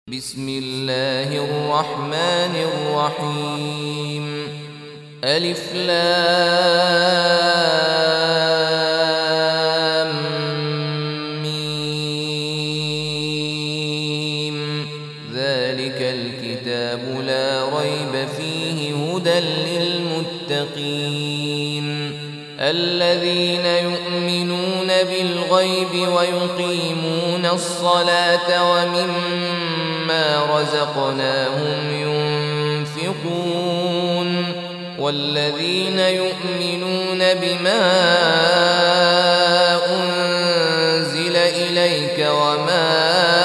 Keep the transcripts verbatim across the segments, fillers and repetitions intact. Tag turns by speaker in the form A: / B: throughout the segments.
A: بسم الله الرحمن الرحيم ألف لام ميم ذلك الكتاب لا ريب فيه هدى للمتقين الذين يؤمنون بالغيب ويقيمون الصلاة ومما رزقناهم ينفقون والذين يؤمنون بما أنزل إليك وما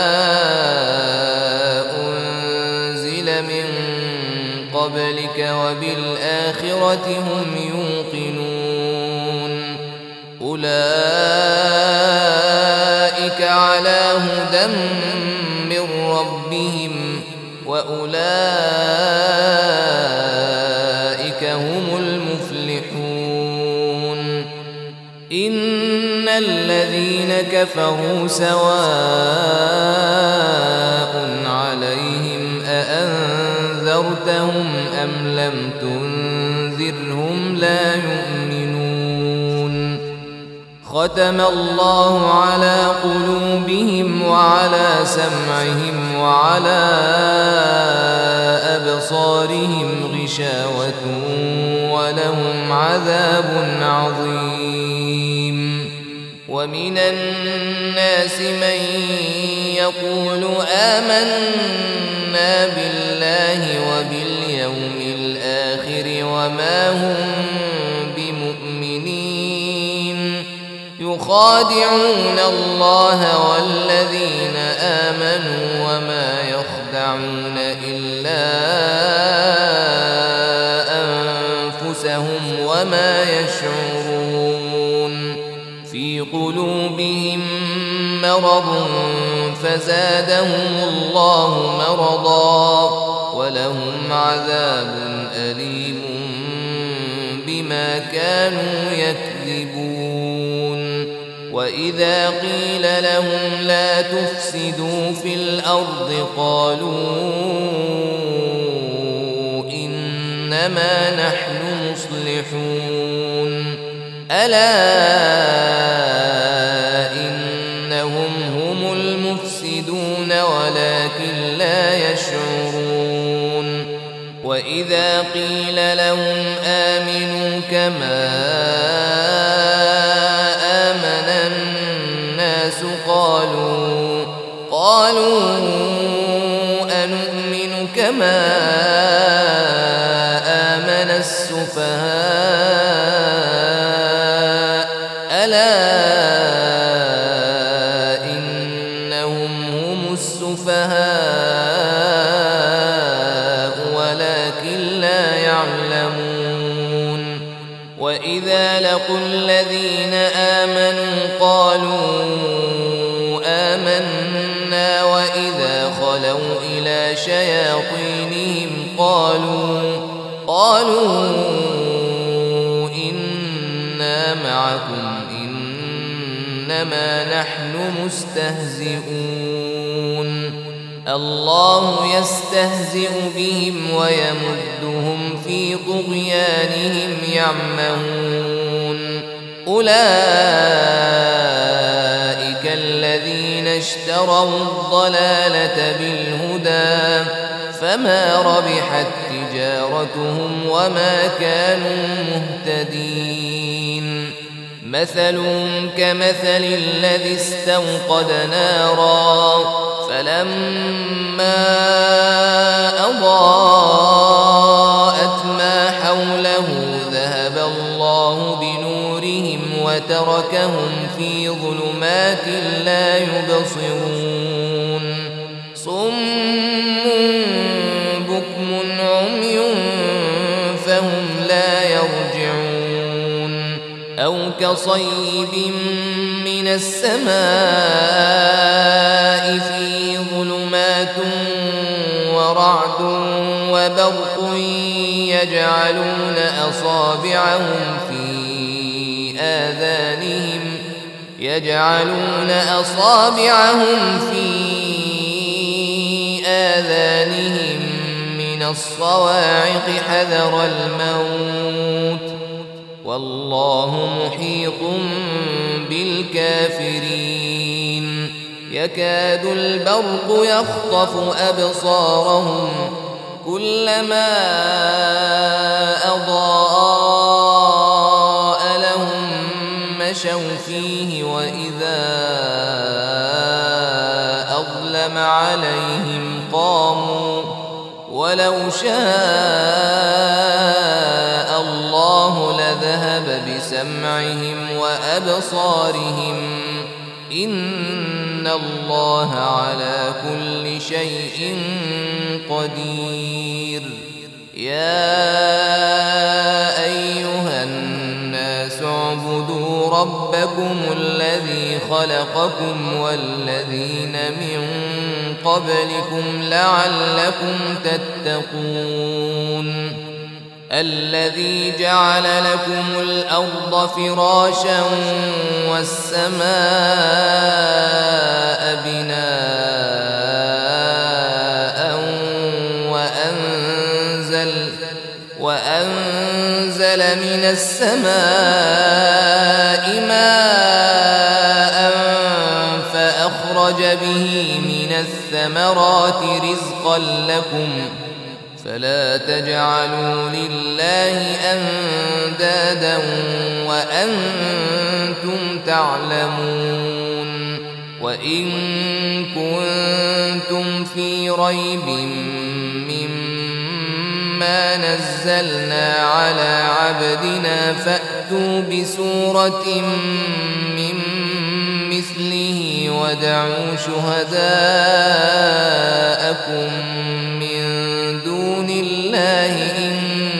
A: أنزل من قبلك وبالآخرة هم يوقنون أولئك على هدى من ربهم وأولئك هم المفلحون إن الذين كفروا سواء عليهم أأنذرتهم أم لم تنذرهم لا يؤمنون ختم الله على قلوبهم وعلى سمعهم وعلى أبصارهم غشاوة ولهم عذاب عظيم ومن الناس من يقول آمنا بالله وباليوم الآخر وما هم بمؤمنين يخادعون الله والذين آمنوا وما يخدعون إلا أنفسهم وما يشعرون في قلوبهم مرض فزادهم الله مرضا ولهم عذاب أليم بما كانوا يكذبون وإذا قيل لهم لا تفسدوا في الأرض قالوا إنما نحن مصلحون ألا إنهم هم المفسدون ولكن لا يشعرون وإذا قيل لهم آمنوا كما آمن الناس قالوا قالوا أنؤمن كما آمن السفهاء ألا إنهم هم السفهاء ولكن لا يعلمون وإذا لقوا الذين آمنوا قالوا آمنا وإذا خلوا إلى شياطينهم قالوا قالوا إنا معكم إنما نحن مستهزئون الله يستهزئ بهم ويمدهم في طغيانهم يعمهون أولئك الذين اشتروا الضلالة بالهدى فما ربحت تجارتهم وما كانوا مهتدين مثلهم كمثل الذي استوقد نارا فلما أضاءت ما حوله ذهب الله بنورهم وتركهم في ظلمات لا يبصرون صم بكم عمي فهم لا يرجعون أو كصيب من السماء فيه ظلمات ورعد وبرق يجعلون أصابعهم في آذانهم يجعلون أصابعهم في آذانهم من الصواعق حذر الموت والله محيط بالكافرين يكاد البرق يخطف أبصارهم كلما أضاء لهم مشوا فيه وإذا أظلم عليهم قاموا ولو شاء الله لذهب بسمعهم وأبصارهم إن الله على كل شيء قدير يا أيها الناس اعبدوا ربكم الذي خلقكم والذين من قبلكم لعلكم تتقون الذي جعل لكم الأرض فراشا والسماء بناء وأنزل, وأنزل من السماء ماء فأخرج به من الثمرات رزقا لكم فلا تجعلوا لله أندادا وأنتم تعلمون وإن كنتم في ريب مما نزلنا على عبدنا فأتوا بسورة من مثله ودعوا شهداءكم من دون الله إن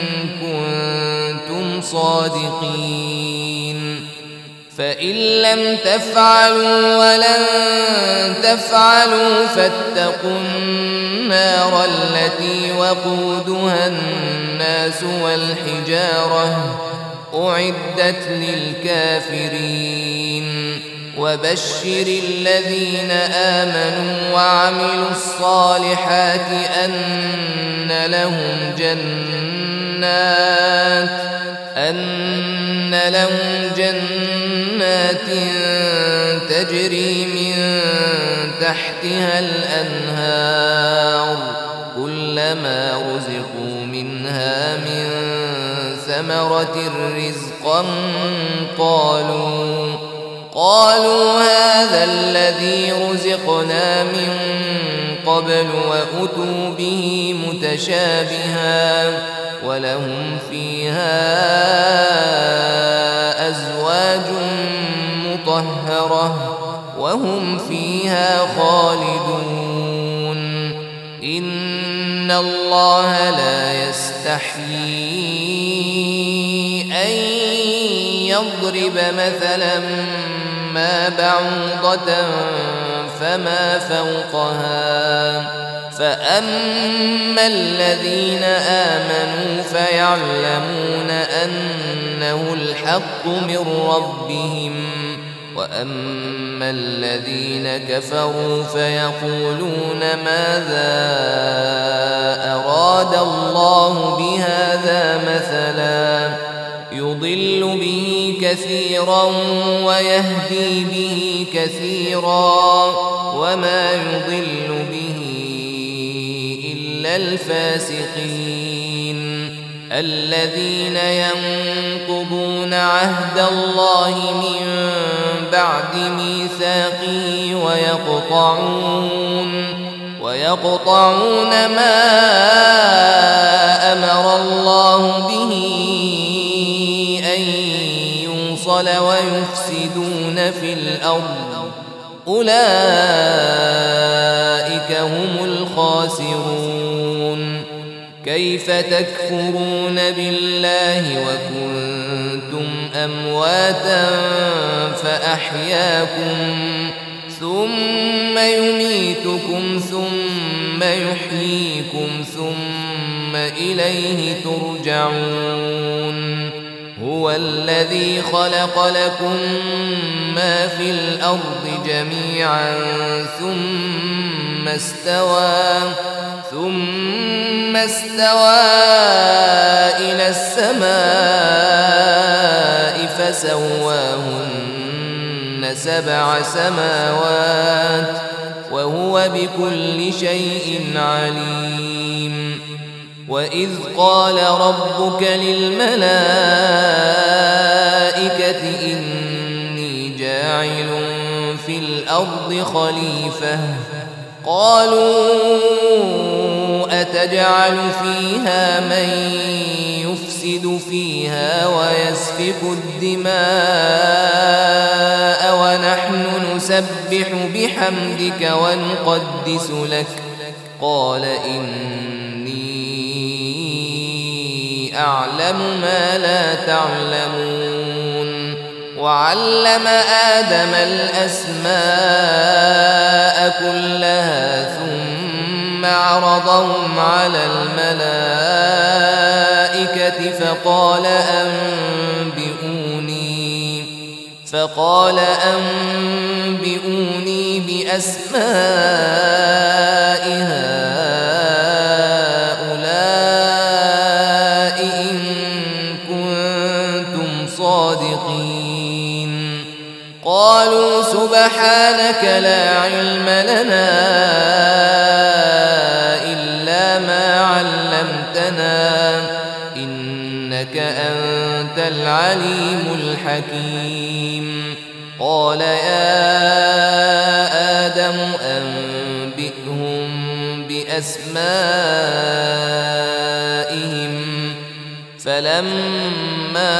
A: كنتم صادقين فإن لم تفعلوا ولن تفعلوا فاتقوا النار التي وقودها الناس والحجارة أعدت للكافرين وبشر الذين آمنوا وعملوا الصالحات أن لهم جنات أن لهم جنات تجري من تحتها الأنهار كلما رزقوا منها من ثمرة رزقا قالوا قالوا هذا الذي رزقنا من قبل وأتوا به متشابها ولهم فيها أزواج مطهرة وهم فيها خالدون إن الله لا يستحيي أن يضرب مثلا ما بعوضة فما فوقها فأما الذين آمنوا فيعلمون أنه الحق من ربهم وأما الذين كفروا فيقولون ماذا أراد الله بهذا مثلا يضل به كثيرا ويهدي به كثيرا وما يضل به إلا الفاسقين الذين ينقضون عهد الله من بعد ميثاقه ويقطعون ويقطعون ما أمر الله به أن يوصل ويفسدون في الأرض أولئك هم الخاسرون كيف تكفرون بالله وكنتم أمواتا فأحياكم ثم يميتكم ثم يحييكم ثم إليه ترجعون هو الذي خلق لكم ما في الأرض جميعا ثم استوى ثم استوى إلى السماء فسواهن سبع سماوات وهو بكل شيء عليم. وإذ قال ربك للملائكة إني جاعل في الأرض خليفة قالوا أتجعل فيها من يفسد فيها ويسفك الدماء ونحن نسبح بحمدك ونقدس لك قال إني أعلم ما لا تعلمون. وعلم آدم الأسماء كلها ثم عرضهم على الملائكة فقال أنبئوني فقال أنبئوني بأسماء هؤلاء إن كنتم صادقين. قالوا سبحانك لا علم لنا إلا ما علمتنا إنك أنت العليم الحكيم. قال يا آدم أنبئهم بأسمائهم فلما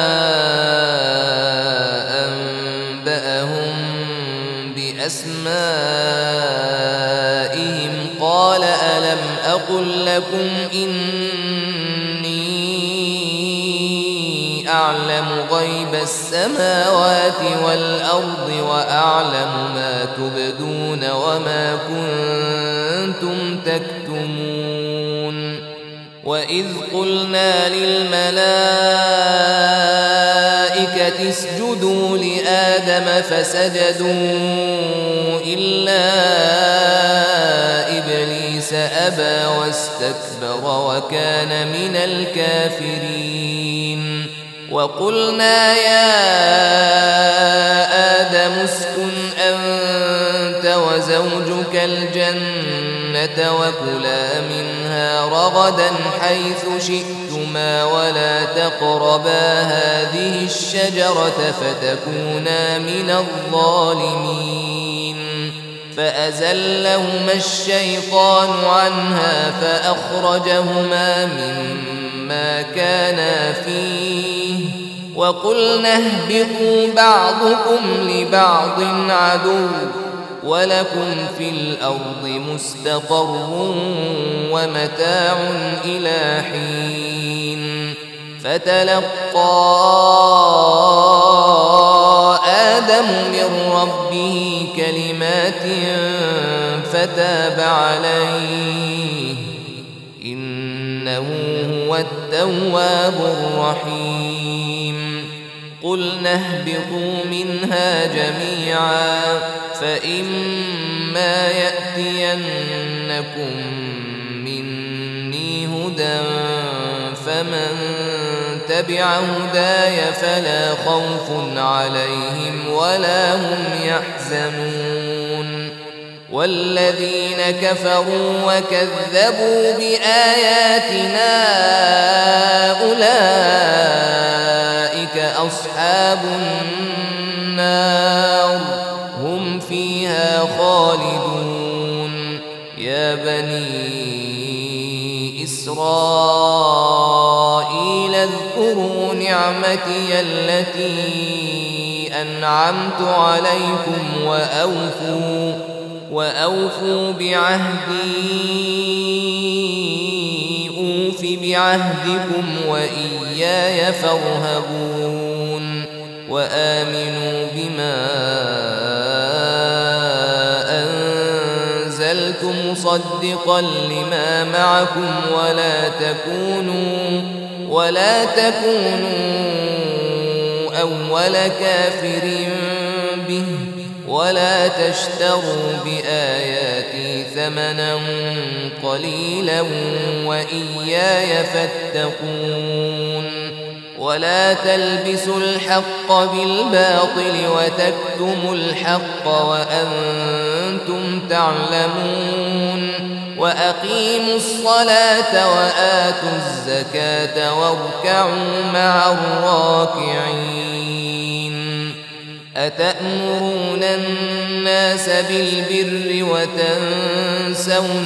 A: أنبأهم بأسمائهم قال ألم أقل لكم إني أعلم غيب السماوات والأرض وأعلم ما تبدون وما كنتم تكتمون. وإذ قلنا للملائكة اسجدوا لآدم فسجدوا إلا إبليس أبى واستكبر وكان من الكافرين. وقلنا يا آدم اسكن أنت وزوجك الجنة وكلا منها رغدا حيث شئتما ولا تقربا هذه الشجرة فتكونا من الظالمين. فأزلهما الشيطان عنها فأخرجهما مما كانا فيه وقلنا اهبطوا بعضكم لبعض عدو ولكم في الأرض مستقر ومتاع إلى حين. فتلقى آدم من ربه كلمات فتاب عليه إنه هو التواب الرحيم. قلنا اهبطوا منها جميعا فإما يأتينكم مني هدى فمن تبع هداي فلا خوف عليهم ولا هم يحزنون. والذين كفروا وكذبوا بآياتنا أولئك أصحاب النار هم فيها خالدون. يا بني إسرائيل اذكروا نعمتي التي أنعمت عليكم وأوفوا وأوفوا بعهدي أوف بعهدكم وإياي فارهبون. وآمنوا بما أنزلت مصدقا لما معكم ولا تكونوا ولا تكونوا أول كافر به ولا تشتروا بآياتي ثمنا قليلا وإياي فاتقون ولا تلبسوا الحق بالباطل وتكتموا الحق وأنتم تعلمون وأقيموا الصلاة وآتوا الزكاة واركعوا مع الراكعين أتأمرون الناس بالبر وتنسون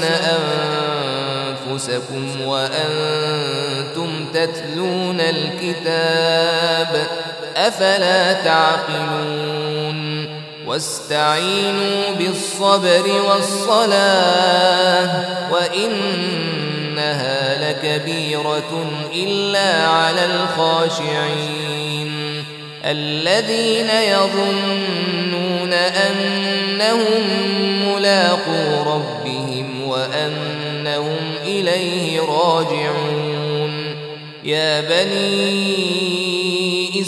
A: أنفسكم وأنتم تتلون الكتاب أفلا تعقلون واستعينوا بالصبر والصلاة وإنها لكبيرة إلا على الخاشعين الذين يظنون أنهم ملاقو ربهم وأنهم إليه راجعون يا بني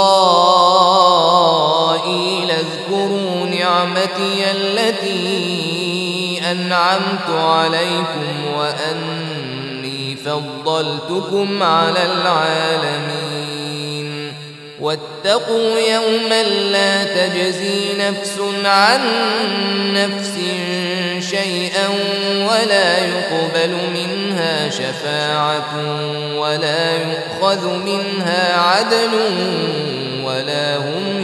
A: إسرائيل اذكروا نعمتي التي أنعمت عليكم وأني فضلتكم على العالمين واتقوا يوما لا تجزي نفس عن نفس شيئا ولا يقبل منها شفاعة ولا يؤخذ منها عدل ولا هم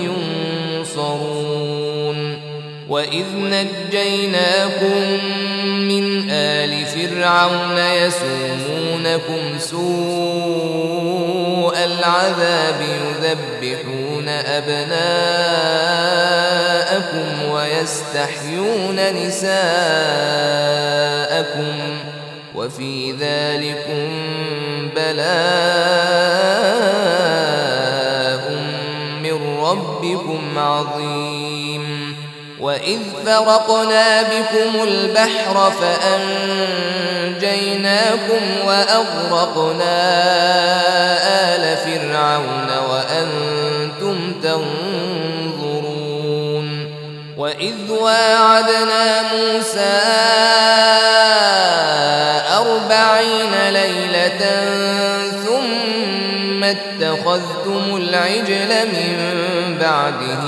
A: ينصرون وإذ نجيناكم من آل فرعون يسومونكم سوء العذاب يذبحون أبناءكم ويستحيون نساءكم وفي ذلكم بلاء من ربكم عظيم وإذ فرقنا بكم البحر فأنجيناكم وأغرقنا آل فرعون وأنتم تنظرون وإذ واعدنا موسى أربعين ليلة ثم اتخذتم العجل من بعده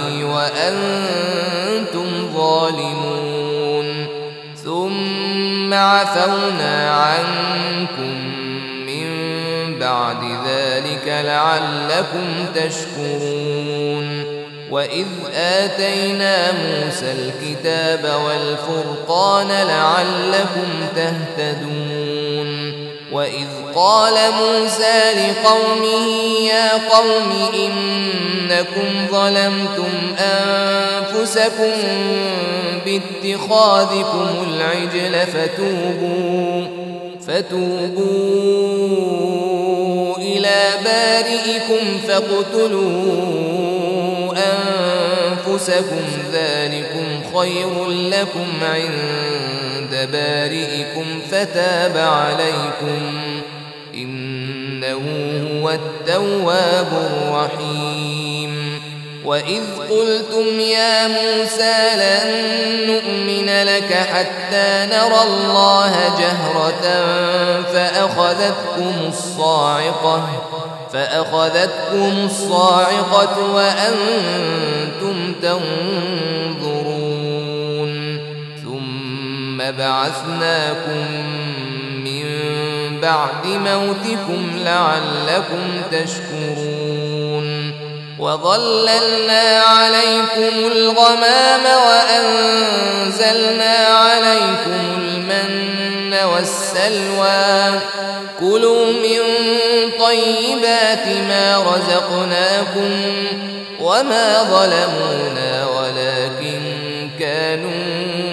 A: وأنتم ظالمون ثم عفونا عنكم من بعد ذلك لعلكم تشكرون وإذ آتينا موسى الكتاب والفرقان لعلكم تهتدون وإذ قال موسى لقومه يا قوم إنكم ظلمتم أنفسكم باتخاذكم العجل فتوبوا فتوبوا إلى بارئكم فاقتلوا أنفسكم ذلكم خير لكم عند بارئكم فتاب عليكم إنه هو التواب الرحيم وإذ قلتم يا موسى لن نؤمن لك حتى نرى الله جهرة فأخذتكم الصاعقة فأخذتكم الصاعقة وأنتم تنظرون ثم بعثناكم من بعد موتكم لعلكم تشكرون وظللنا عليكم الغمام وأنزلنا عليكم المن والسلوى كلوا من طيبات ما رزقناكم وما ظلمونا ولكن كانوا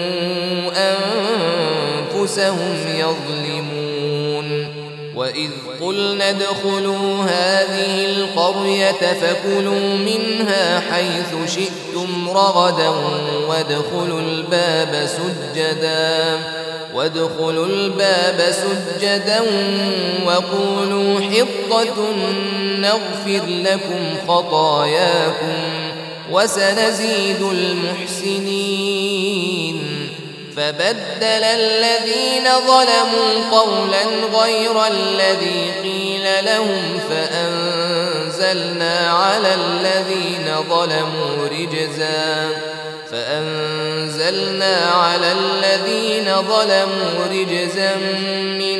A: أنفسهم يظلمون وإذ قلنا ادخلوا هذه القرية فكلوا منها حيث شئتم رغدا وادخلوا الباب سجدا وادخلوا الباب سجدا وقولوا حطة نغفر لكم خطاياكم وسنزيد المحسنين فبدل الذين ظلموا قولا غير الذي قيل لهم فأنزلنا على الذين ظلموا رجزا فأنزلنا على الذين ظلموا رجزا من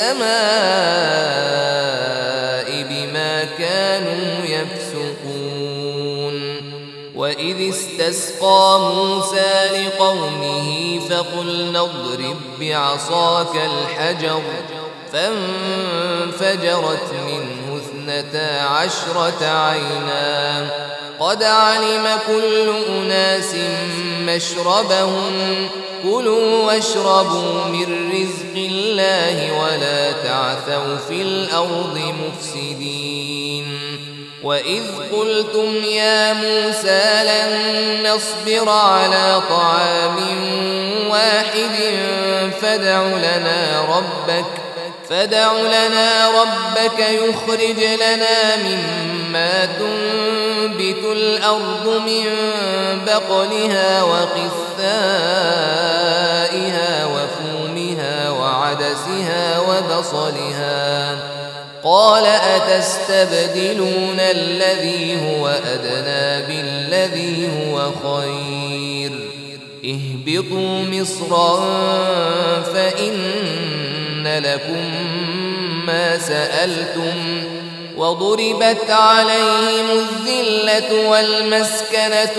A: السماء بما كانوا يفسقون وإذ استسقى موسى لقومه فقلنا اضرب بعصاك الحجر فانفجرت منه اثنتا عشرة عينا قد علم كل أناس مشربهم كلوا واشربوا من رزق الله ولا تعثوا في الأرض مفسدين وإذ قلتم يا موسى لن نصبر على طعام واحد فادع لنا ربك فادع لنا ربك يخرج لنا مما تنبت الأرض من بقلها وقثائها وفومها وعدسها وبصلها قال أتستبدلون الذي هو أدنى بالذي هو خير اهبطوا مصرا فإن لكم ما سألتم وضربت عليهم الذلة والمسكنة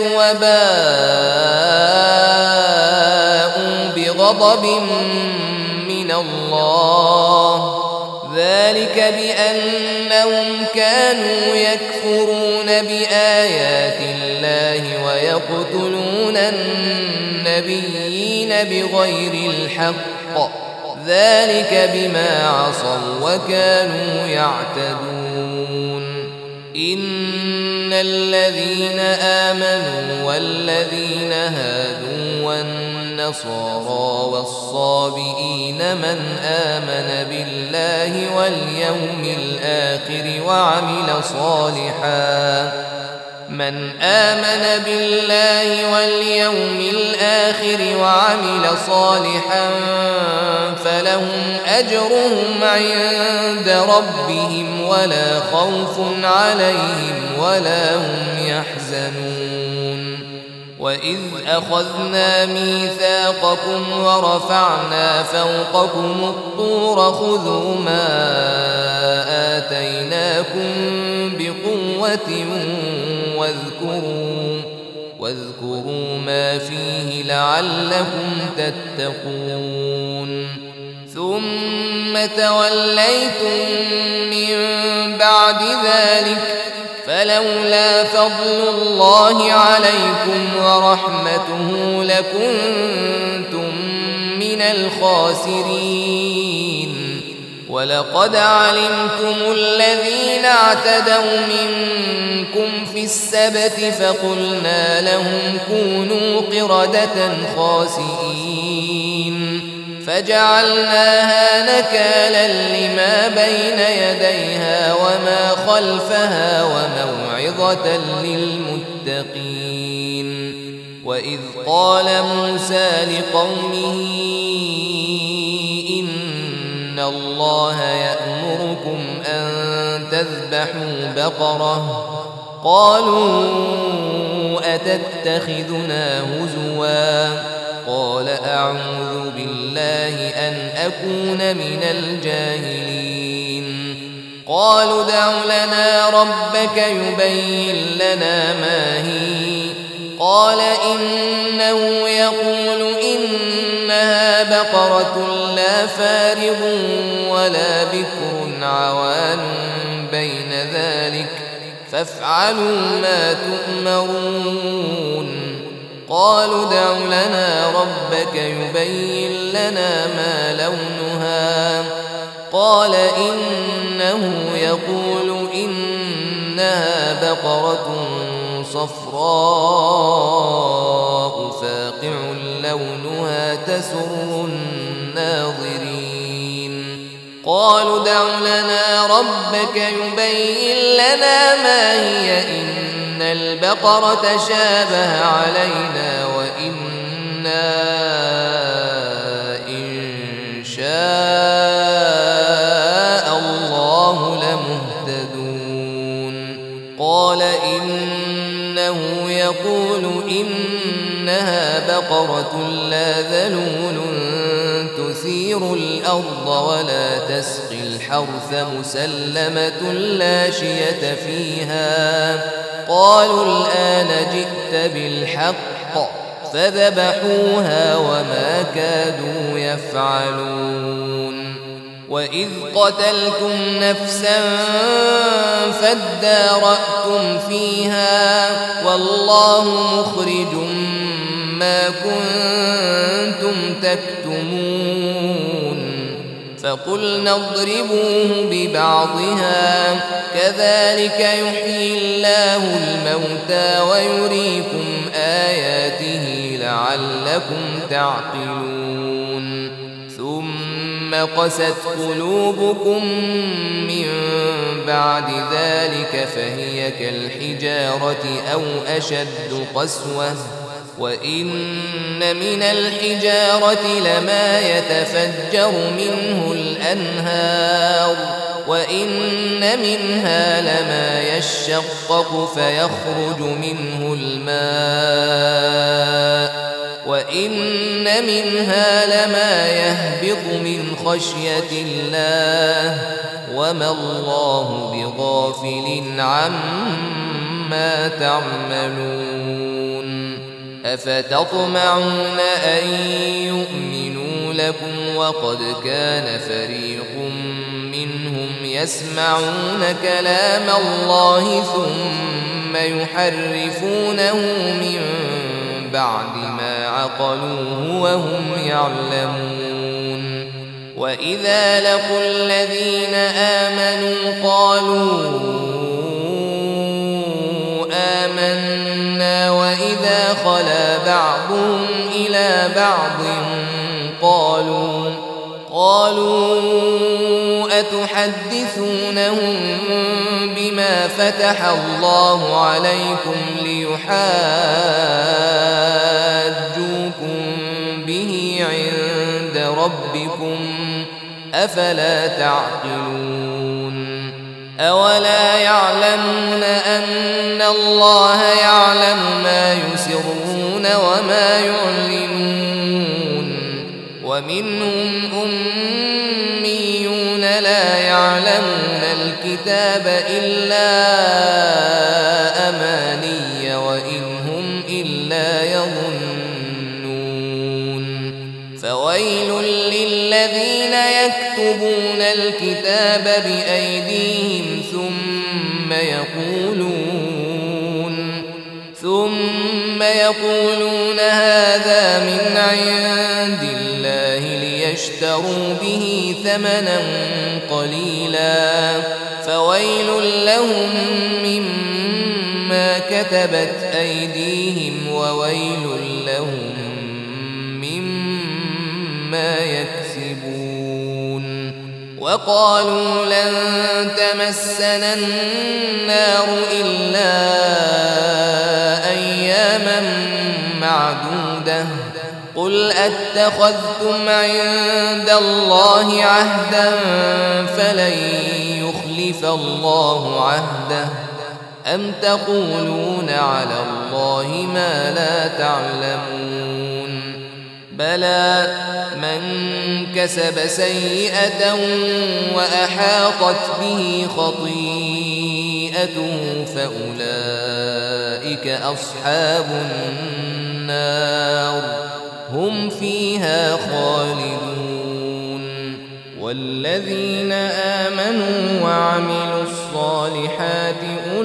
A: وباءوا بغضب من الله ذلك بأنهم كانوا يكفرون بآيات الله ويقتلون النبيين بغير الحق ذلك بما عصوا وكانوا يعتدون إن الذين آمنوا والذين هادوا والنصارى والصابئين من آمن بالله واليوم الآخر وعمل صالحا من آمن بالله واليوم الآخر وعمل صالحا فلهم أجرهم عند ربهم ولا خوف عليهم ولا هم يحزنون وإذ أخذنا ميثاقكم ورفعنا فوقكم الطور خذوا ما آتيناكم بقوة واذكروا واذكروا ما فيه لعلكم تتقون ثم توليتم من بعد ذلك فلولا فضل الله عليكم ورحمته لكنتم من الخاسرين ولقد علمتم الذين اعتدوا منكم في السبت فقلنا لهم كونوا قردة خاسئين فجعلناها نكالا لما بين يديها وما خلفها وموعظة للمتقين وإذ قال موسى لقومه إن الله يأمركم أن تذبحوا بقرة قالوا أتتخذنا هزوا قال أعوذ بالله أن أكون من الجاهلين قالوا ادع لنا ربك يبين لنا ما هي قال إنه يقول إنها بقرة لا فارغ ولا بكر عوان بين ذلك فافعلوا ما تؤمرون قالوا ادع لنا ربك يبين لنا ما لونها قال إنه يقول إنها بقرة صفراء فاقع لونها تسر الناظرين قالوا ادع لنا ربك يبين لنا ما هي إن البقرة البقرة شابه علينا وإنا لرجوه لحافظون شاء الله لمهتدون. قال إنه يقول إنها بقرة لا ذلول تثير الأرض ولا تسقي الحرث مسلمة لا شية فيها. قالوا الآن جئت بالحق فذبحوها وما كادوا يفعلون. وإذ قتلتم نفسا فادارأتم فيها والله مخرج ما كنتم تكتمون. فقلنا اضربوه ببعضها كذلك يحيي الله الموتى ويريكم آياته لعلكم تعقلون. ثم قست قلوبكم من بعد ذلك فهي كالحجارة أو أشد قسوة. وإن من الحجارة لما يتفجر منه الأنهار وإن منها لما يشقق فيخرج منه الماء وإن منها لما يهبط من خشية الله وما الله بغافل عما تعملون. أفتطمعون أن يؤمنوا لكم وقد كان فريق منهم يسمعون كلام الله ثم يحرفونه من بعد ما عقلوه وهم يعلمون. وإذا لقوا الذين آمنوا قالوا آمنا وإذا خلا بعضهم إلى بعض قالوا قالوا أتحدثونهم بما فتح الله عليكم ليحاجوكم به عند ربكم أفلا تعقلون. أولا يعلمون أن الله يعلم ما يسرون وما يعلنون. ومنهم أميون لا يعلمون الكتاب إلا أماني وإن هم إلا يظنون. فويل للذين يكتبون الكتاب بأيديهم ثم يقولون ثم يقولون هذا من عند الله ليشتروا به ثمنا قليلا فويل لهم مما كتبت أيديهم وويل لهم مما يكسبون. وقالوا لن تمسنا النار إلا أياما معدودة قل أتخذتم عند الله عهدا فلن يخلف الله عهده أم تقولون على الله ما لا تعلمون. بلى من كسب سيئة وأحاطت به خطيئته فأولئك أصحاب النار هم فيها خالدون. والذين آمنوا وعملوا الصالحات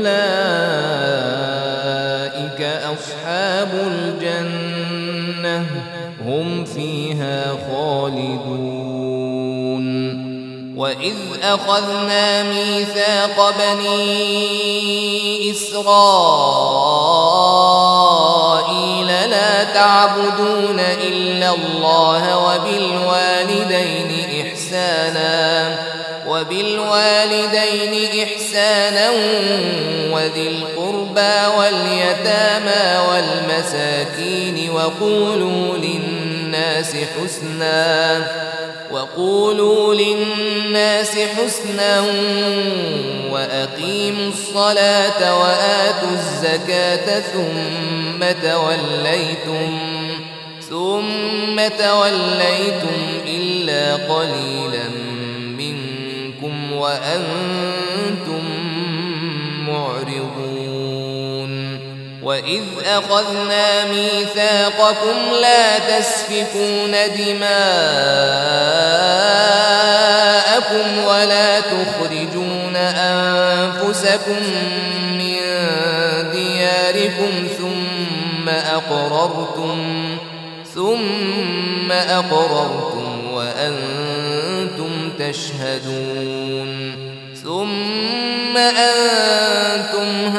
A: أولئك أصحاب الجنة هم فيها خالدون. وإذ أخذنا ميثاق بني إسرائيل لا تعبدون إلا الله وبالوالدين إحسانا وبالوالدين إحسانا وذي القربى واليتامى والمساكين وقولوا للناس حسنا وقولوا للناس حسنا وأقيموا الصلاة وآتوا الزكاة ثم توليتم ثم توليتم إلا قليلا منكم وأنتم معرضون وإذ أخذنا ميثاقكم لا تسفكون دماءكم ولا تخرجون أنفسكم من دياركم ثم أقررتم ثم أقررتم وأنتم تشهدون ثم أنتم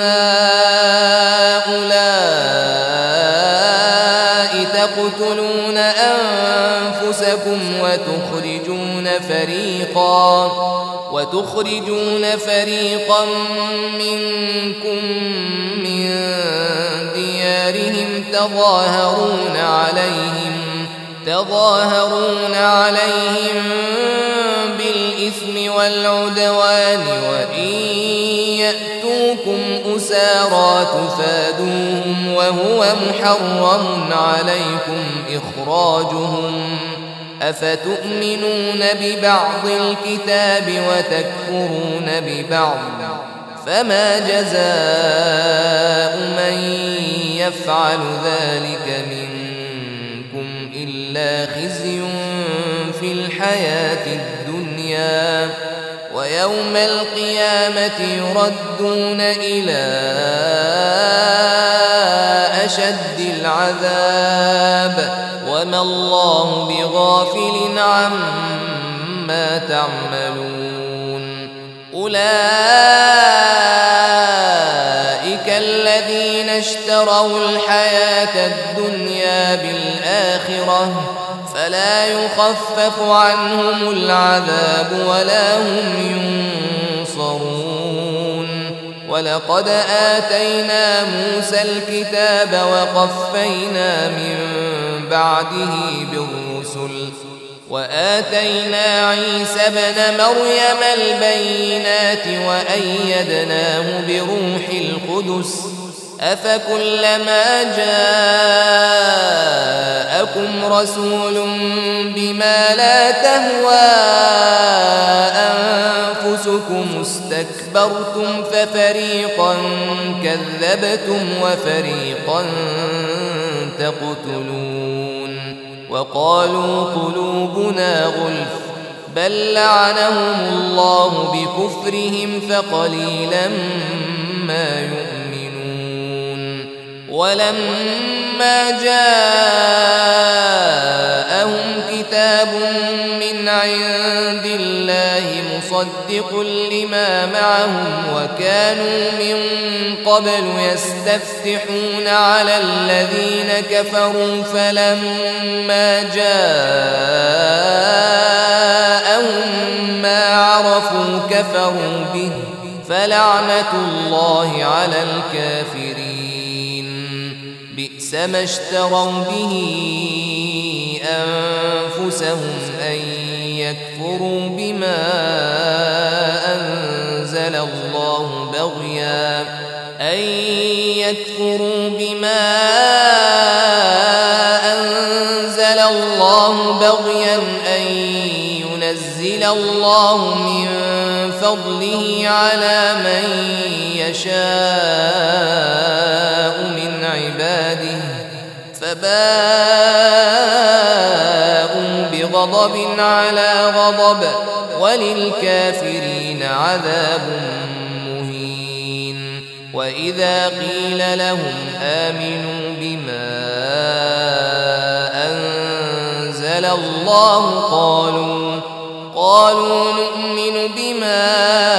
A: هؤلاء تقتلون أنفسكم وتخرجون فريقا وتخرجون فريقا منكم من ديارهم تظاهرون عليهم تظاهرون عليهم بالإثم والعدوان وإن يأتوكم أسارى تفادوهم وهو محرم عليكم إخراجهم أفتؤمنون ببعض الكتاب وتكفرون ببعض فما جزاء من يفعل ذلك منكم إلا خزي في الحياة الدنيا ويوم القيامة يردون إلى أشد العذاب وما الله بغافل عما تعملون أولئك الذين اشتروا الحياة الدنيا بالآخرة فلا يخفف عنهم العذاب ولا هم ينصرون ولقد آتينا موسى الكتاب وقفينا من بعده بالرسل وآتينا عيسى ابن مريم البينات وأيدناه بروح القدس أفكلما جاءكم رسول بما لا تهوى أنفسكم استكبرتم ففريقا كذبتم وفريقا تقتلون وقالوا قلوبنا غلف بل لعنهم الله بكفرهم فقليلا ما يؤمنون ولما جاءهم كتاب من عند الله مصدق لما معهم وكانوا من قبل يستفتحون على الذين كفروا فلما جاءهم ما عرفوا كفروا به فلعنة الله على الكافرين بئس ما اشتروا به أنفسهم أن يكفروا بما أنزل الله بغيا أن يكفروا بما أنزل الله بغيا أن ينزل الله من فضله على من يشاء من عباده فباءوا بغضب على غضب وللكافرين عذاب مهين وإذا قيل لهم آمنوا بما أنزل الله قالوا قالوا نؤمن بما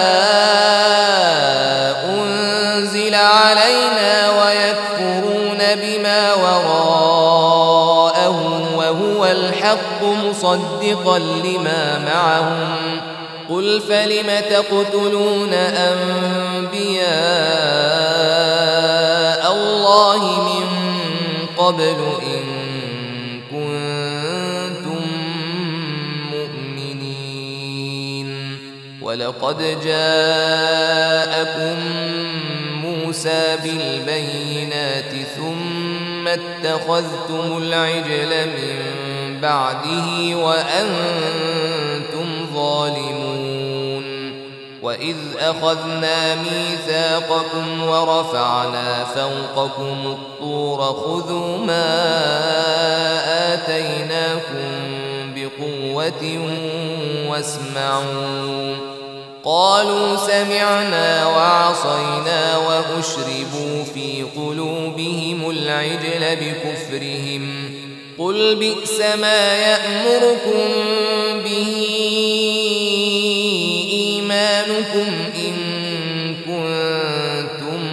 A: أنزل علينا ويكفرون بما وراءه وهو الحق مصدقا لما معهم قل فلم تقتلون أنبياء الله من قبل إن كنتم مؤمنين ولقد جاءكم موسى بالبينات ثم اتخذتم العجل من بعده وأنتم ظالمون وإذ أخذنا ميثاقكم ورفعنا فوقكم الطور خذوا ما آتيناكم بقوة واسمعوا قالوا سمعنا وعصينا وأشربوا في قلوبهم العجل بكفرهم قل بئس ما يأمركم به إيمانكم إن كنتم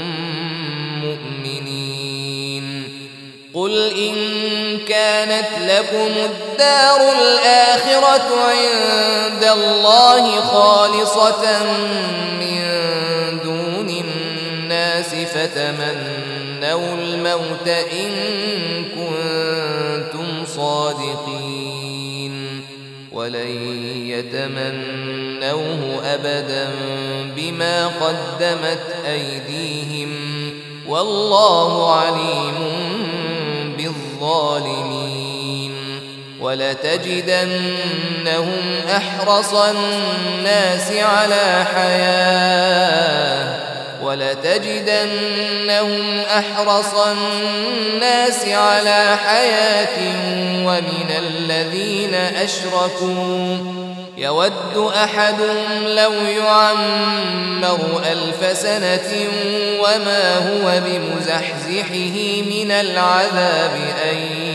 A: مؤمنين قل إن كانت لكم الدار الآخرة عند الله خالصة من دون الناس فتمنوا الموت إن كنتم صادقين ولن يتمنوه أبدا بما قدمت أيديهم والله عليم بالظالمين ولتجدنهم أحرص الناس على حياة ولتجدنهم أحرص الناس على حياة ومن الذين أشركوا يود أحدهم لو يعمر ألف سنة وما هو بمزحزحه من العذاب أن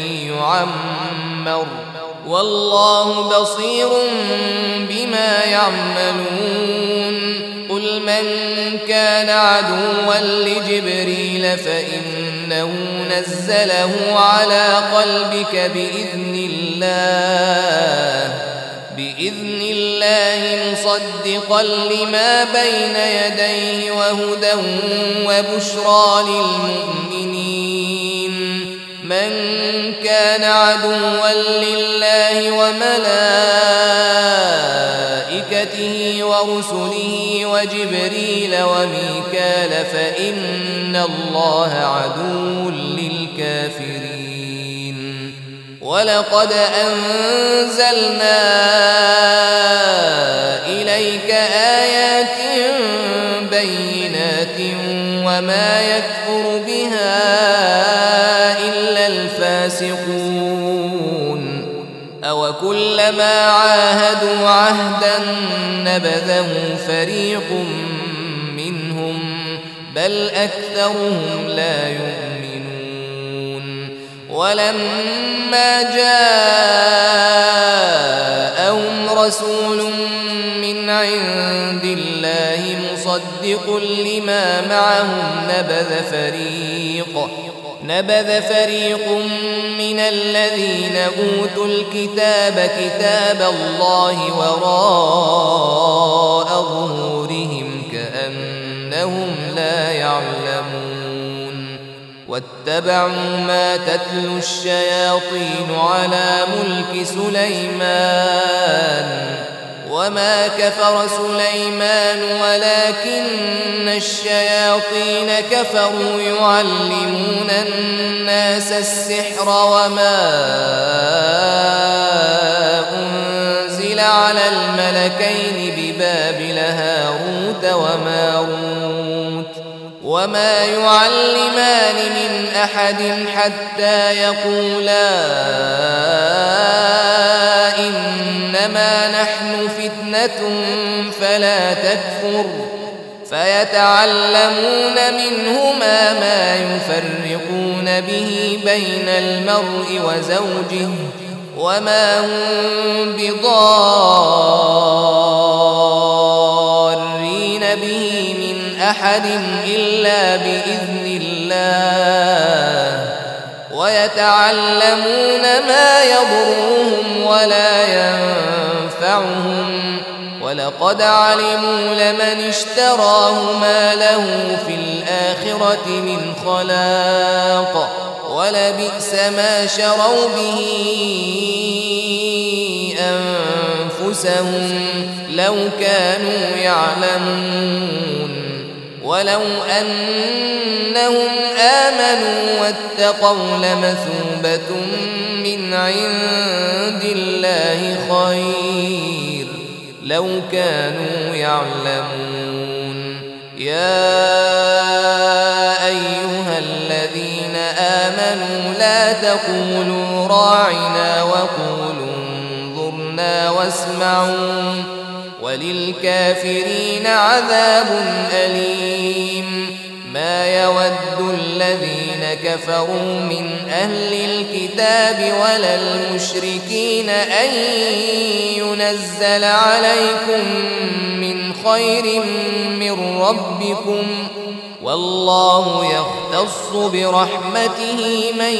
A: يعمر والله بصير بما يعملون قل من كان عدوا لجبريل فإنه نزله على قلبك بإذن الله بإذن الله مصدقا لما بين يديه وهدى وبشرى للمؤمنين من كان عدوا لله وملائكته ورسله وجبريل وميكال فإن الله عدو للكافرين ولقد أنزلنا إليك آيات بينات وما يكفر بها إلا الفاسقون أوكلما عاهدوا عهدا نبذه فريق منهم بل أكثرهم لا يؤمنون ولما جاءهم رسول من عند الله مصدق لما معهم نبذ فريق نبذ فريق من الذين أوتوا الكتاب كتاب الله وراء ظهورهم كأنهم لا يعلمون واتبعوا ما تتلو الشياطين على ملك سليمان وما كفر سليمان ولكن الشياطين كفروا يعلمون الناس السحر وما أنزل على الملكين ببابل هاروت وماروت وما يعلمان من أحد حتى يقولا إنما نحن فتنة فلا تكفر فيتعلمون منهما ما يفرقون به بين المرء وزوجه وما هم بضارين به من أحد إلا بإذن الله ويتعلمون ما يضرهم ولا ينفعهم ولقد علموا لمن اشتراه ما له في الآخرة من خلاق ولبئس ما شروا به أنفسهم أنفسهم لو كانوا يعلمون ولو أنهم آمنوا واتقوا لمثوبة من عند الله خير لو كانوا يعلمون. يا أيها الذين آمنوا لا تقولوا راعنا وقولوا انظرنا واسمعوا وللكافرين عذاب أليم. ما يود الذين كفروا من أهل الكتاب ولا المشركين أن ينزل عليكم من خير من ربكم والله يختص برحمته من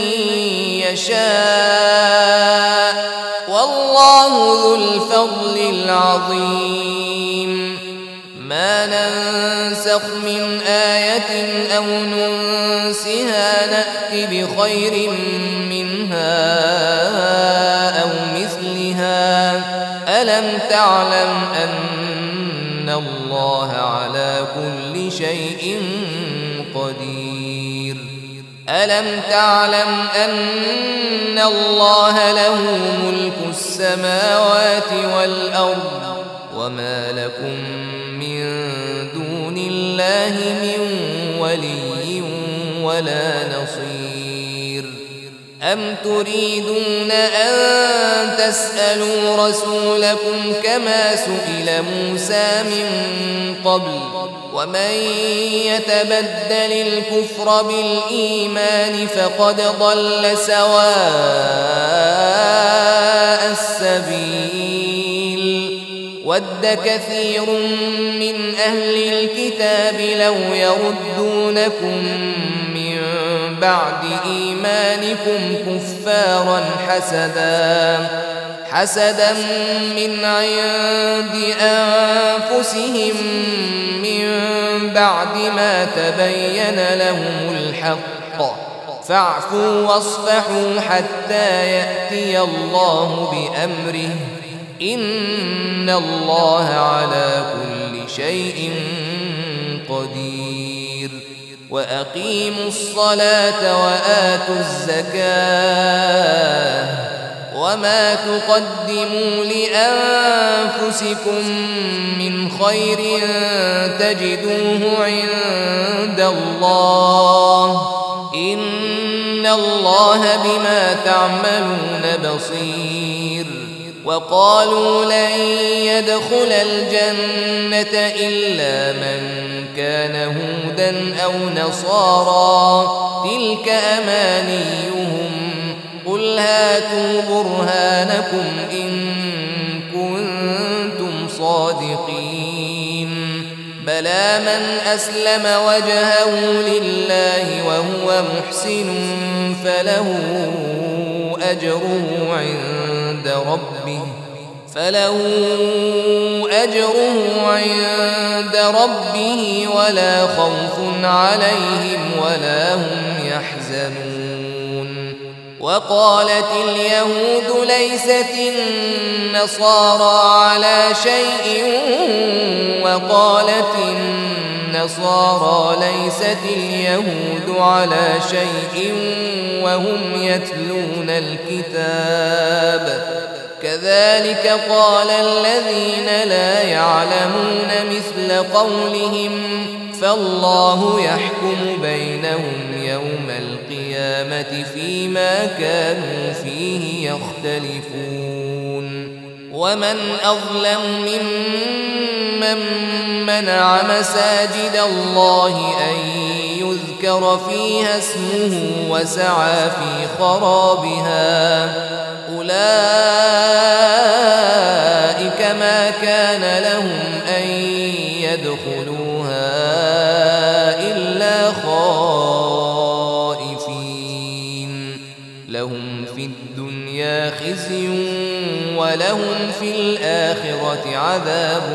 A: يشاء والله ذو الفضل العظيم. ما ننسخ من آية أو ننسها نأت بخير منها أو مثلها. ألم تعلم أن الله على كل شيء قدير؟ ألم تعلم أن الله له ملك السماوات والأرض وما لكم من دون الله من ولي ولا نصير؟ أم تريدون أن تسألوا رسولكم كما سئل موسى من قبل ومن يتبدل الكفر بالإيمان فقد ضل سواء السبيل. ود كثير من أهل الكتاب لو يردونكم من بعد إيمانكم كفارا حسدا حسدا من عند أنفسهم من بعد ما تبين لهم الحق فاعفوا واصفحوا حتى يأتي الله بأمره إن الله على كل شيء قدير. وأقيموا الصلاة وآتوا الزكاة وما تقدموا لأنفسكم من خير تجدوه عند الله إن الله بما تعملون بصير. وقالوا لن يدخل الجنة إلا من كان هودا أو نصارى تلك أمانيهم قل هاتوا برهانكم إن كنتم صادقين. بلى من أسلم وجهه لله وهو محسن فله أجره عند ربه فله أجره عند ربه ولا خوف عليهم ولا هم يحزنون. وقالت اليهود ليست النصارى على شيء وقالت النصارى ليست اليهود على شيء وهم يتلون الكتاب كذلك قال الذين لا يعلمون مثل قولهم فالله يحكم بينهم يوم القيامة فيما كانوا فيه يختلفون. ومن أظلم ممن منع مساجد الله أن يذكر فيها اسمه وسعى في خرابها أولئك ما كان لهم أن يدخلوها إلا خائفين لهم في الدنيا خزي ولهم في الآخرة عذاب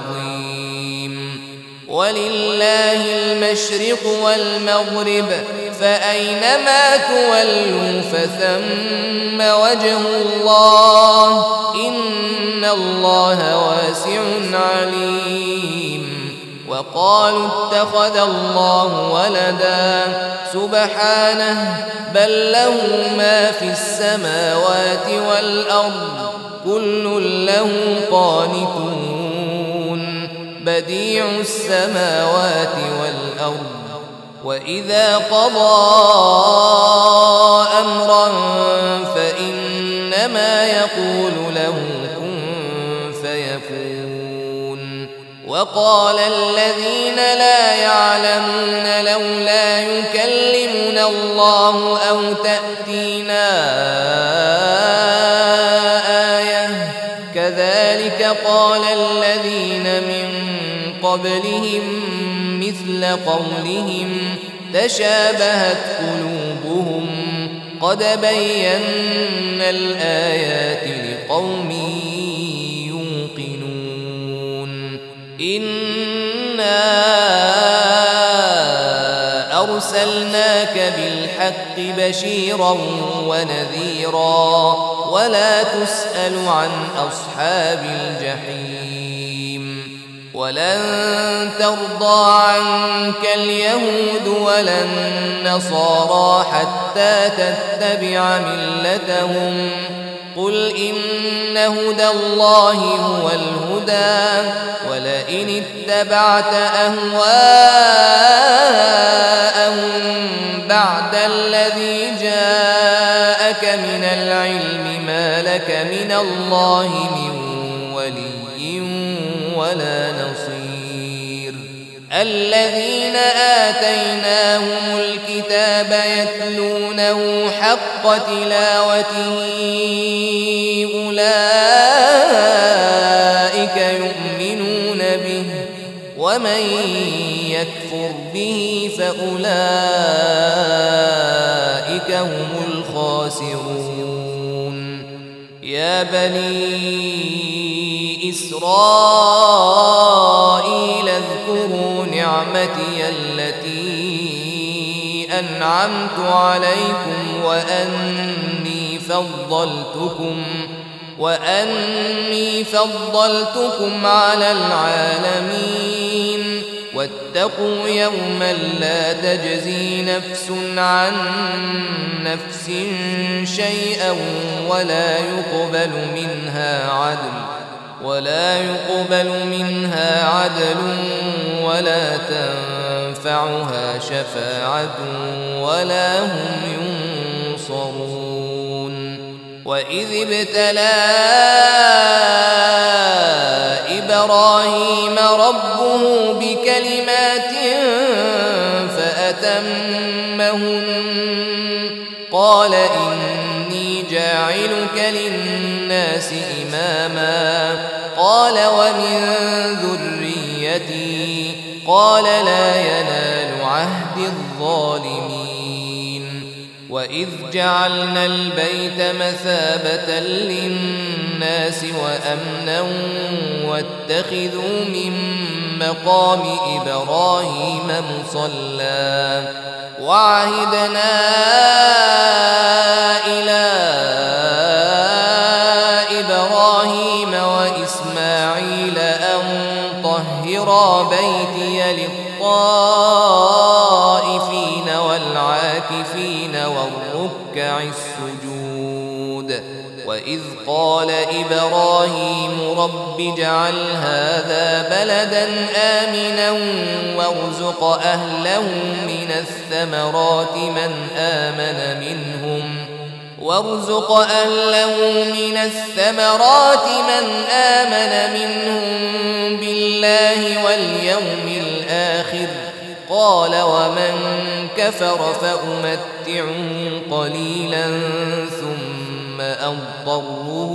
A: عظيم. ولله المشرق والمغرب فأينما تولوا فثم وجه الله إن الله واسع عليم. وقالوا اتخذ الله ولدا سبحانه بل له ما في السماوات والأرض كل له قانتون بديع السماوات والأرض وإذا قضى أمرا فإنما يقول له كن فيكون. وقال الذين لا يعلمون لولا يكلمنا الله أو تأتينا آية كذلك قال الذين من قبلهم مثل قولهم تشابهت قلوبهم قد بينا الآيات لقوم يوقنون. إنا أرسلناك بالحق بشيرا ونذيرا ولا تسأل عن أصحاب الجحيم. ولن ترضى عنك اليهود ولا النصارى حتى تتبع ملتهم قل إن هدى الله هو الهدى ولئن اتبعت أهواءهم بعد الذي جاءك من العلم ما لك من الله من ولي ولا نصير. الذين آتيناهم الكتاب يتلونه حق تلاوته أولئك يؤمنون به ومن يكفر به فأولئك هم الخاسرون. يا بني إسرائيل اذكروا نعمتي التي أنعمت عليكم وأني فضلتكم وأني فضلتكم على العالمين. واتقوا يوما لا تجزي نفس عن نفس شيئا ولا يقبل منها عدل ولا يقبل منها عدل ولا تنفعها شفاعة ولا هم ينصرون. وإذ ابتلى إبراهيم ربه بكلمات فأتمهن قال إني جاعلك للناس إماما قال ومن ذريتي قال لا ينال عهد الظالمين. وإذ جعلنا البيت مثابة للناس وأمنا واتخذوا من مقام إبراهيم مصلى وعهدنا إلى إبراهيم وإسماعيل أن طهرا بيتي للطائفين والعاكفين والركع السجود. وإذ قال إبراهيم رب اجعل هذا بلدا آمنا وارزق أهله من الثمرات من آمن منهم وارزق أهله من الثمرات من آمن منهم بالله واليوم الآخر قال ومن كفر فأمتعه قليلا ثم أضطره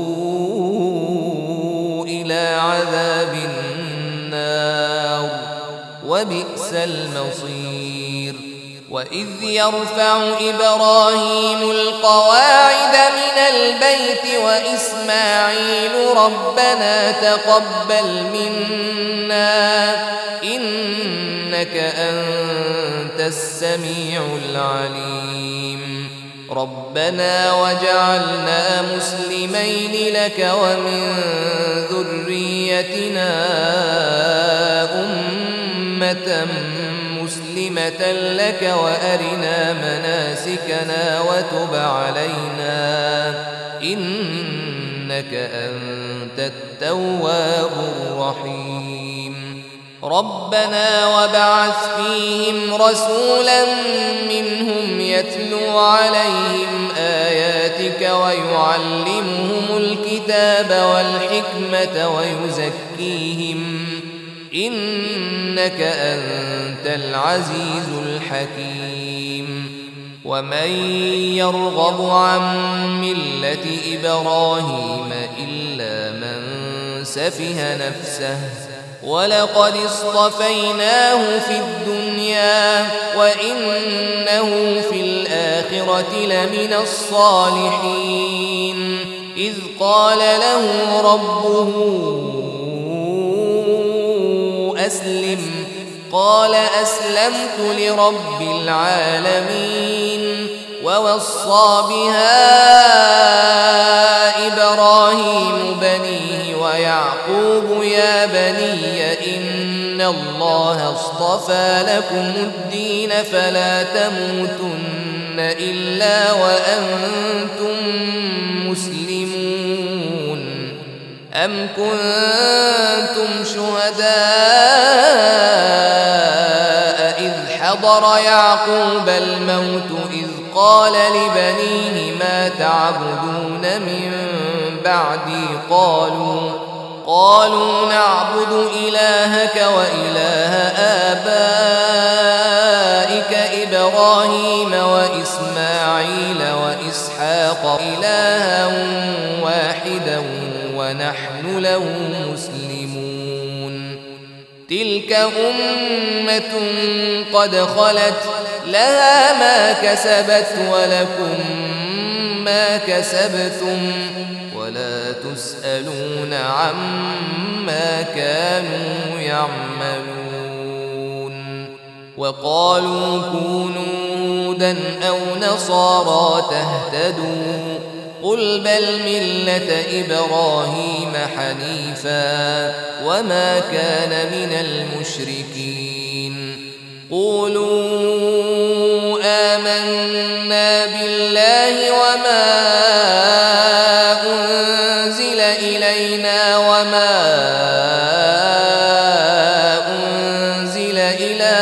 A: إلى عذاب النار وبئس المصير. وإذ يرفع إبراهيم القواعد من البيت وإسماعيل ربنا تقبل منا إنك أنت السميع العليم ربنا وجعلنا مسلمين لك ومن ذريتنا أمة مسلمة لك وأرنا مناسكنا وتب علينا إنك أنت التواب الرحيم ربنا وابعث فيهم رسولا منهم يتلو عليهم آياتك ويعلمهم الكتاب والحكمة ويزكيهم إنك أنت العزيز الحكيم ومن يرغب عن ملة إبراهيم إلا من سفه نفسه ولقد اصطفيناه في الدنيا وإنه في الآخرة لمن الصالحين إذ قال له ربه أسلم قال أسلمت لرب العالمين ووصى بها إبراهيم بنيه ويعقوب يا بني إن الله اصطفى لكم الدين فلا تموتن إلا وأنتم مسلمون أم كنتم شهداء إذ حضر يعقوب الموت إذ قال لبنيه ما تعبدون من بعدي قالوا قالوا نعبد إلهك وإله آبائك إبراهيم وإسماعيل وإسحاق إلها واحدا ونحن له مسلمون تلك أمة قد خلت لها ما كسبت ولكم ما كسبتم ولا تسألون عما كانوا يعملون وقالوا كونوا هودا أو نصارى تهتدوا قل بل ملة إبراهيم حنيفا وما كان من المشركين قولوا آمنا بالله وما أنزل إلينا وما أنزل إلى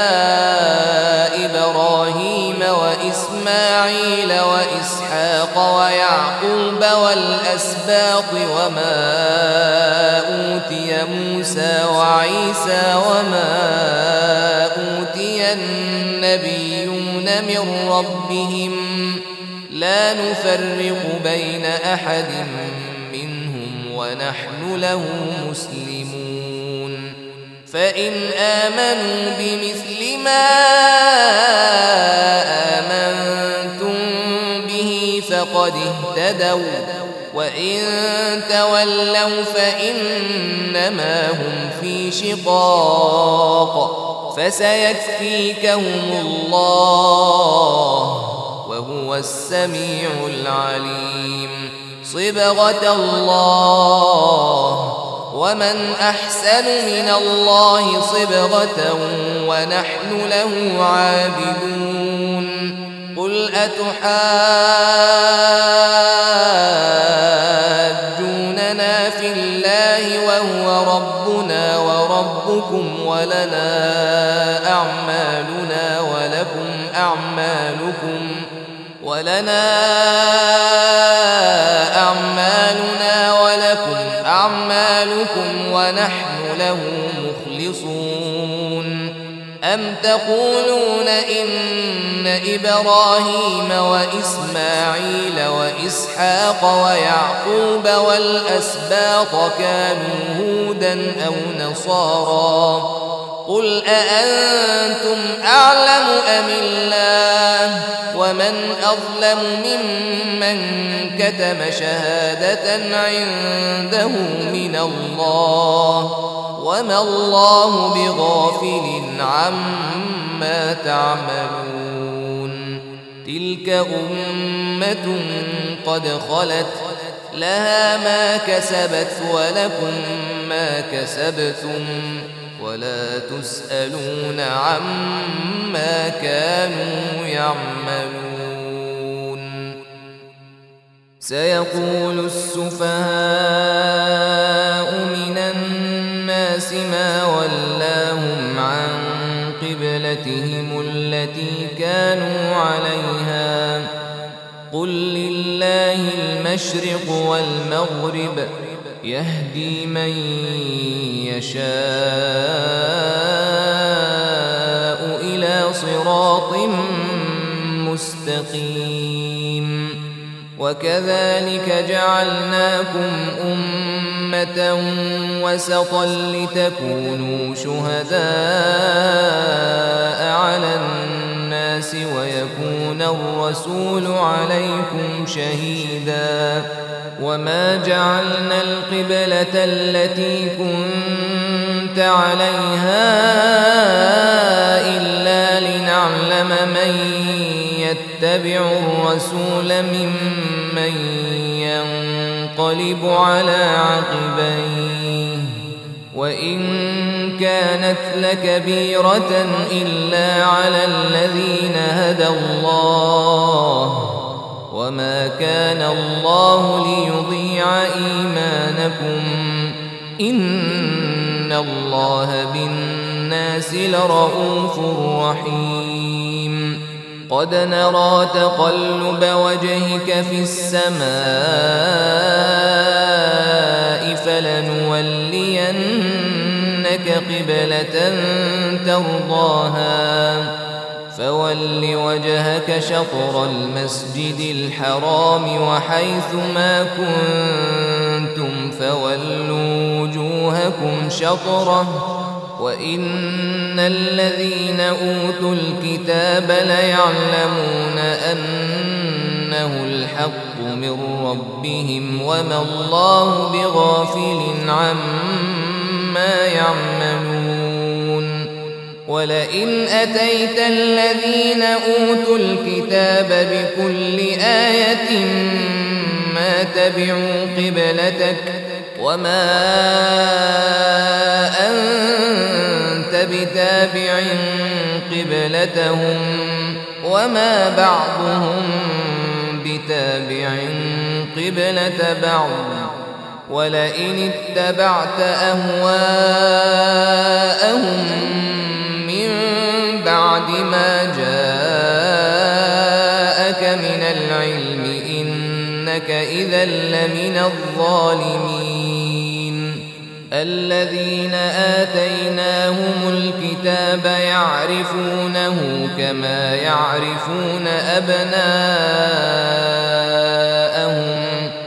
A: إبراهيم وإسماعيل وإسحاق ويعقوب والأسباط وما أوتي موسى وعيسى وما أوتي النبيون من ربهم لا نفرق بين أحد منهم ونحن له مسلمون فإن آمنوا بمثل ما آمنتم به فقد اهتدوا وإن تولوا فإنما هم في شقاق فسيكفيكهم الله وهو السميع العليم صبغة الله ومن أحسن من الله صبغة ونحن له عابدون قل أتحاجوننا في الله وهو ربنا وربكم ولنا أعمالنا ولكم أعمالكم ولنا أعمالنا ولكم أعمالكم ونحن له مخلصون أم تقولون إن إبراهيم وإسماعيل وإسحاق ويعقوب والأسباط كانوا هودا أو نصارى قل أأنتم أعلم أم الله ومن أظلم ممن كتم شهادة عنده من الله وما الله بغافل عما تعملون تلك أمة قد خلت لها ما كسبت ولكم ما كسبتم ولا تسألون عما كانوا يعملون سيقول السفهاء من الناس ما ولاهم عن قبلتهم التي كانوا عليها قل لله المشرق والمغرب يهدي من يشاء إلى صراط مستقيم وكذلك جعلناكم أمة وسطا لتكونوا شهداء على الناس ويكون الرسول عليكم شهيدا وما جعلنا القبلة التي كنت عليها إلا لنعلم من يتبع الرسول ممن ينقلب على عقبيه وإن كانت لكبيرة إلا على الذين هدى الله وما كان الله ليضيع إيمانكم إن الله بالناس لرؤوف رحيم قد نرى تقلب وجهك في السماء فلنولينك قبلة ترضاها فول وجهك شطر المسجد الحرام وحيث ما كنتم فولوا وجوهكم شطره وإن الذين أوتوا الكتاب ليعلمون أنه الحق من ربهم وما الله بغافل عما يعملون ولئن أتيت الذين أوتوا الكتاب بكل آية ما تبعوا قبلتك وما أنت بتابع قبلتهم وما بعضهم بتابع قبلة بعض ولئن اتبعت أهواءهم من بعد ما جاءك من العلم إنك إذا لمن الظالمين الذين آتيناهم الكتاب يعرفونه كما يعرفون أبناءهم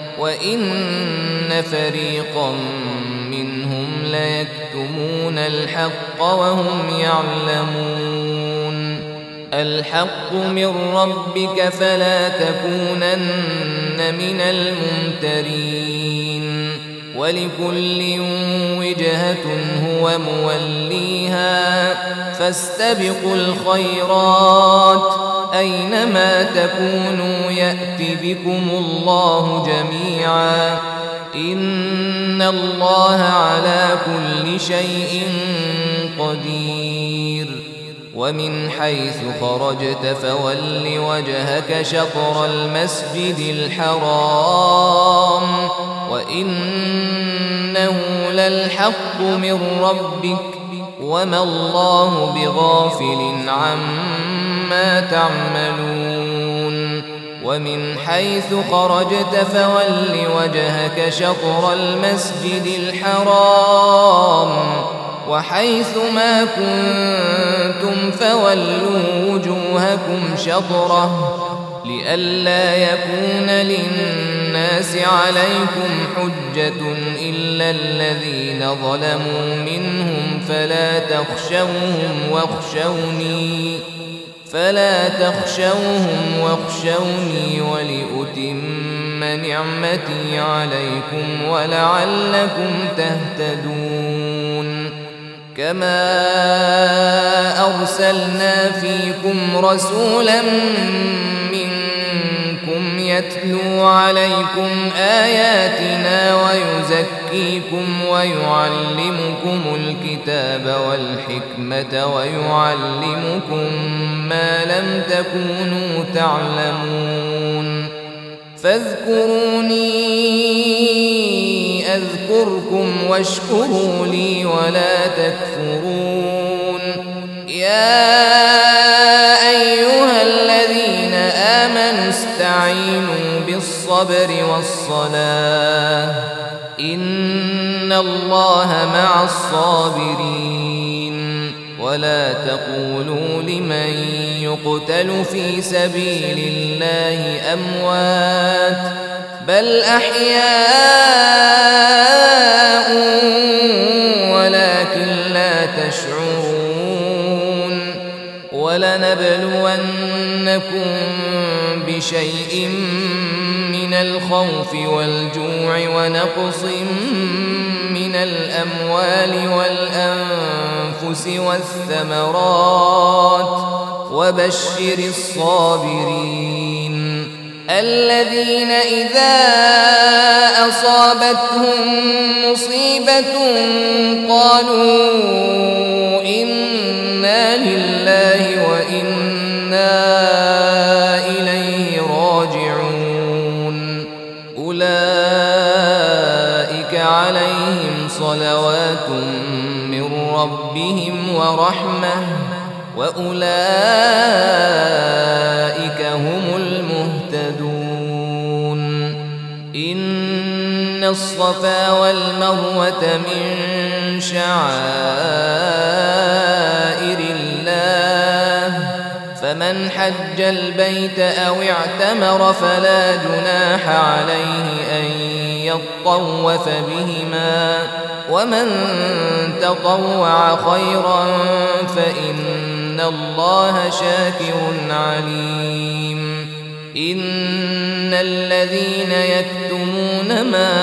A: وإن فريقا منهم ليكتمون الحق وهم يعلمون الحق من ربك فلا تكونن من الممترين ولكل وجهة هو موليها فاستبقوا الخيرات أينما تكونوا يأت بكم الله جميعا إن الله على كل شيء قدير ومن حيث خرجت فول وجهك شطر المسجد الحرام وإنه للحق من ربك وما الله بغافل عما تعملون ومن حيث خرجت فول وجهك شطر المسجد الحرام وحيث ما كنتم فولوا وجوهكم شطره لئلا يكون للناس الناس عليكم حجة إلا الذين ظلموا منهم فلا تخشوهم واخشوني فلا تخشوهم واخشوني ولأتم نعمتي عليكم ولعلكم تهتدون كما أرسلنا فيكم رسولا منكم يتلو عليكم آياتنا ويزكيكم ويعلمكم الكتاب والحكمة ويعلمكم ما لم تكونوا تعلمون فاذكروني أذكركم واشكروا لي ولا تكفرون يا أيها الذين آمنوا استعينوا بالصبر والصلاة إن الله مع الصابرين ولا تقولوا لمن يقتل في سبيل الله أموات بل أحياء ولكن لا تشعرون ولنبلونكم بشيء من الخوف والجوع ونقص من الأموال والأنفس والثمرات وبشر الصابرين الذين إذا أصابتهم مصيبة قالوا إنا لله وإنا إليه راجعون أولئك عليهم صلوات من ربهم ورحمة وأولئك هم المهتدون إن الصفا والمروة من شعائر الله فمن حج البيت أو اعتمر فلا جناح عليه أن يطوف بهما ومن تطوع خيرا فإن الله شاكر عليم إن الذين يكتمون ما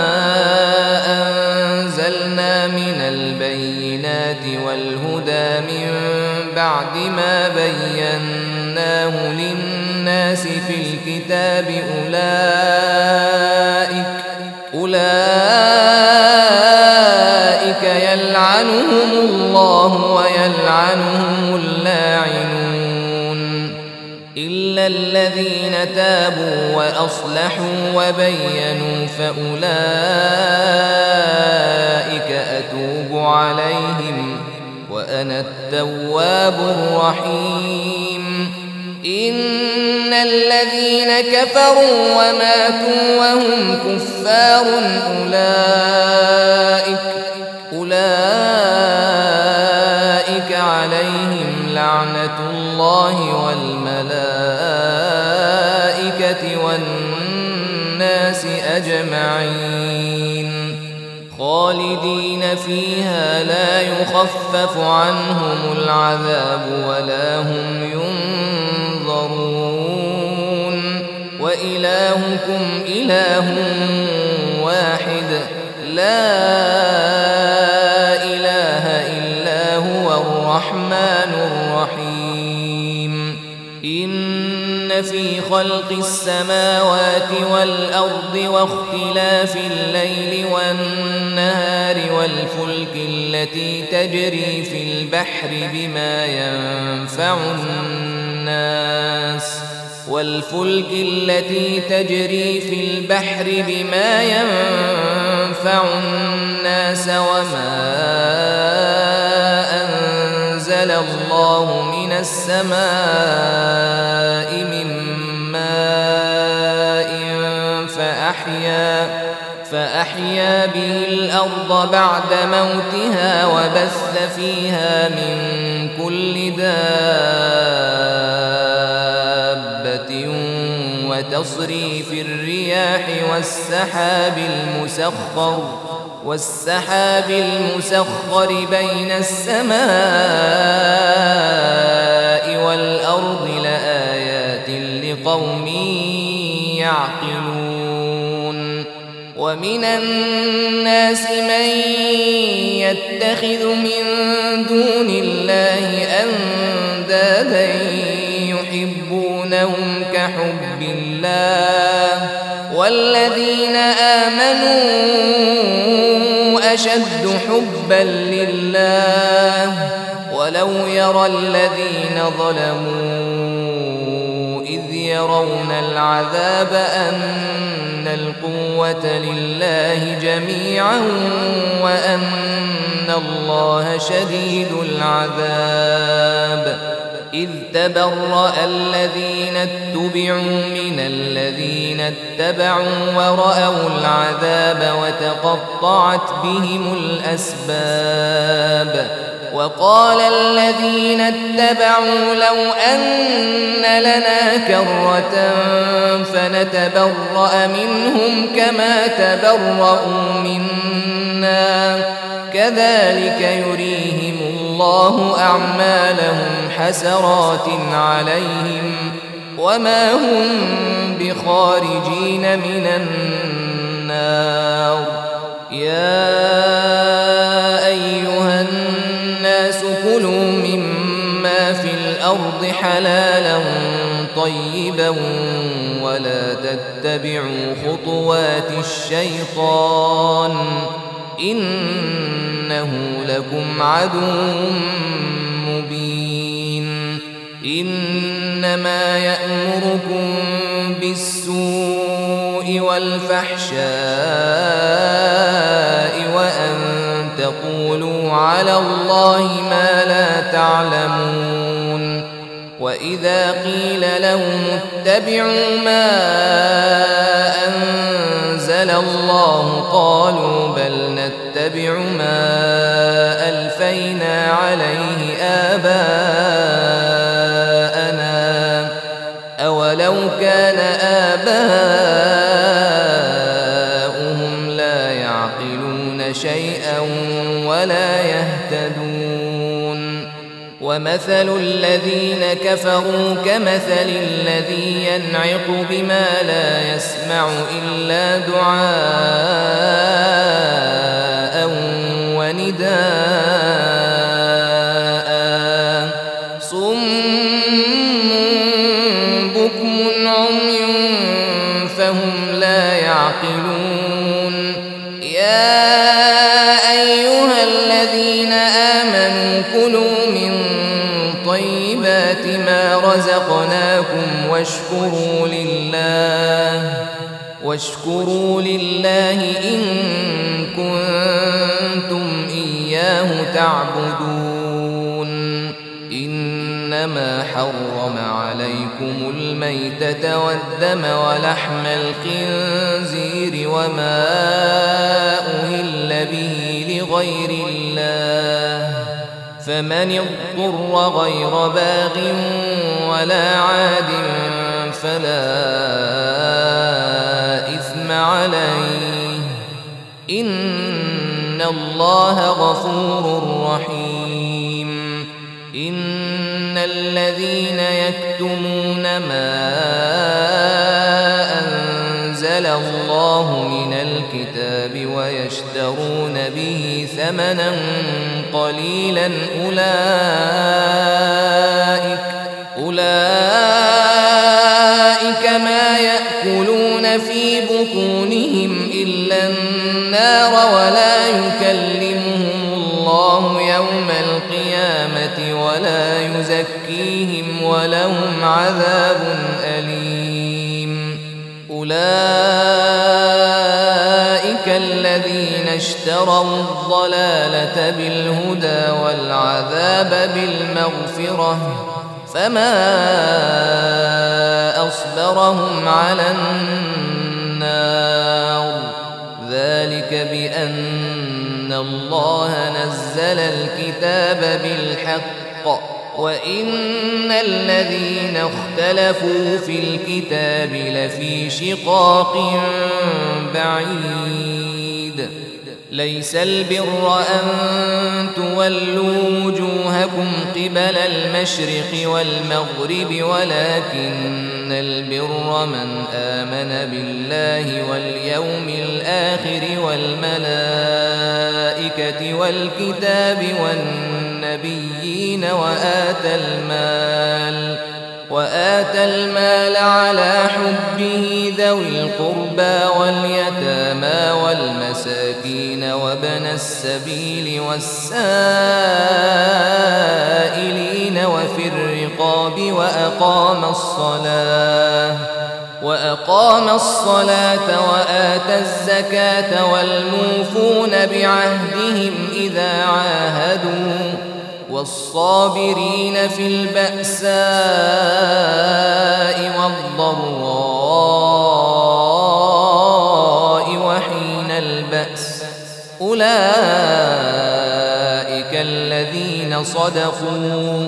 A: أنزلنا من البينات والهدى من بعد ما بيناه للناس في الكتاب أولئك أولئك يلعنهم الله ويلعنهم اللاعنون إلا الذين تابوا وأصلحوا وبينوا فأولئك أتوب عليهم وأنا التواب الرحيم إن الذين كفروا وماتوا وهم كفار أولئك أولئك عليهم لعنة الله والملائكة والناس أجمعين خالدين فيها لا يخفف عنهم العذاب ولا هم ينظرون وإلهكم إله واحد لا إله إلا هو الرحمن الرحيم إن في خلق السماوات والأرض واختلاف الليل والنهار والفلك التي تجري في البحر بما ينفع الناس والفلك التي تجري في البحر بما ينفع الناس وما أنزل الله من السماء من ماء فأحيا فأحيا به الأرض بعد موتها وبث فيها من كل دابة تصريف الرياح والسحاب المسخر والسحاب المسخر بين السماء والأرض لآيات لقوم يعقلون ومن الناس من يتخذ من دون الله أندادا يحبونهم كحب الله والذين آمنوا أشد حبا لله ولو يرى الذين ظلموا إذ يرون العذاب أن القوة لله جميعا وأن الله شديد العذاب إذ تبرأ الذين اتبعوا من الذين اتبعوا ورأوا العذاب وتقطعت بهم الأسباب وقال الذين اتبعوا لو أن لنا كرة فنتبرأ منهم كما تبرأوا منا كذلك يريهم الله أعمالهم حسرات عليهم وما هم بخارجين من النار يا أيها الناس كلوا مما في الأرض حلالا طيبا ولا تتبعوا خطوات الشيطان إنه لكم عدو مبين إنما يأمركم بالسوء والفحشاء وأن تقولوا على الله ما لا تعلمون وإذا قيل لهم اتبعوا ما أنزل الله قالوا بل نتبع ما ألفينا عليه آباءنا أولو كان آباؤهم لا يعقلون شيئا ولا يهتدون ومثل الذين كفروا كمثل الذي ينعق بما لا يسمع إلا دعاء ونداء صم بكم عمي فهم لا يعقلون يا أيها الذين آمنوا كلوا من طيبات ما رزقناكم واشكروا لله واشكروا لله إن كنتم إياه تعبدون إنما حرم عليكم الميتة والدم ولحم الخنزير وما أهل به لغير الله فمن اضطر غير باغ ولا عاد فلا إثم عليه إن الله غفور رحيم إن الذين يكتمون ما أنزل الله من الكتاب ويشترون به ثمنا قليلا أولئك أولئك ما يأكلون في بطونهم إلا النار ولا يكلمهم الله يوم القيامة ولا يزكيهم ولهم عذاب أليم أولئك الذين اشتروا الضلالة بالهدى والعذاب بالمغفرة فما أصبرهم على النار ذلك بأن الله نزل الكتاب بالحق وإن الذين اختلفوا في الكتاب لفي شقاق بعيد ليس البر أن تولوا وجوهكم قبل المشرق والمغرب ولكن البر من آمن بالله واليوم الآخر والملائكة والكتاب والنبيين وآتى المال وآتى المال على حبه ذوي القربى واليتامى والمساكين وابن السبيل والسائلين وفي الرقاب وأقام الصلاة وأقام الصلاة وآتى الزكاة والموفون بعهدهم إذا عاهدوا والصابرين في البأساء والضراء وحين البأس أولئك الذين صدقوا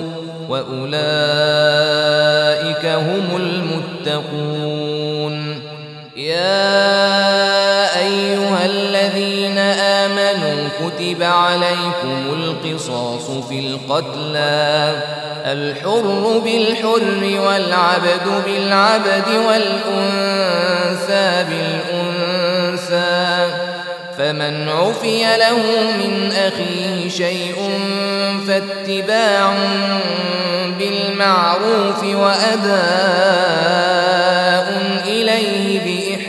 A: وأولئك هم المتقون. يا أيها الذين آمنوا كتب عليكم القصاص في القتلى الحر بالحر والعبد بالعبد والأنثى بالأنثى فمن عفي له من أخيه شيء فاتباع بالمعروف وأداء إليه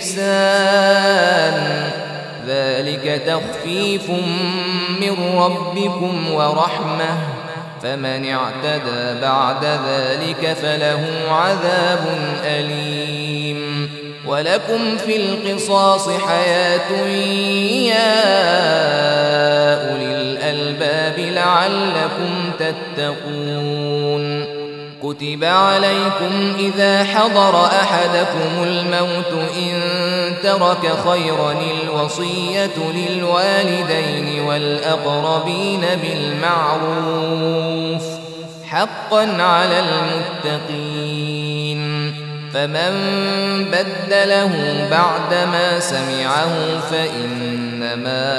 A: بإحسان ذلك تخفيف من ربكم ورحمة فمن اعتدى بعد ذلك فله عذاب أليم. ولكم في القصاص حياة يا أولي الألباب لعلكم تتقون. كتب عليكم إذا حضر أحدكم الموت إن ترك خيرا الوصية للوالدين والأقربين بالمعروف حقا على المتقين فمن بدله بعدما سمعه فإنما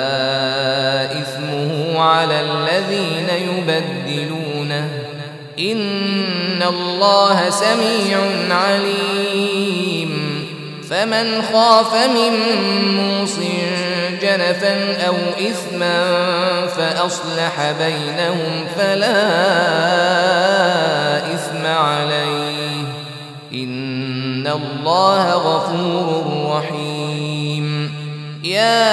A: إثمه على الذين يبدلونه إن الله سميع عليم. فمن خاف من موص جنفا أو إثما فأصلح بينهم فلا إثم عليه إن الله غفور رحيم. يا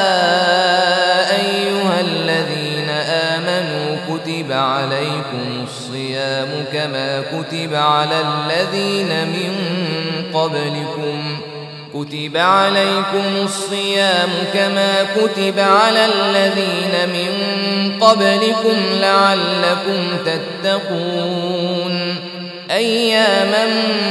A: أيها الذين آمنوا كتب عليكم الصيام كما كتب على الذين من قبلكم كتب عليكم الصيام كما كتب على الذين من قبلكم لعلكم تتقون أياما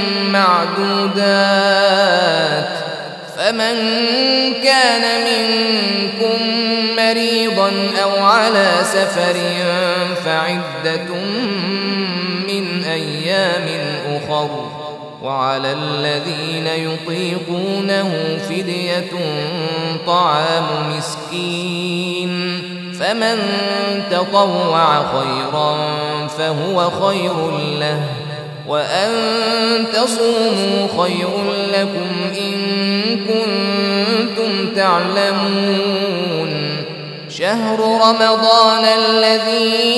A: معدودات فمن كان منكم مريضا أو على سفر فعدة من أيام أخر وعلى الذين يطيقونه فدية طعام مسكين فمن تطوع خيرا فهو خير له وأن تصوموا خير لكم إن كنتم تعلمون. شهر رمضان الذي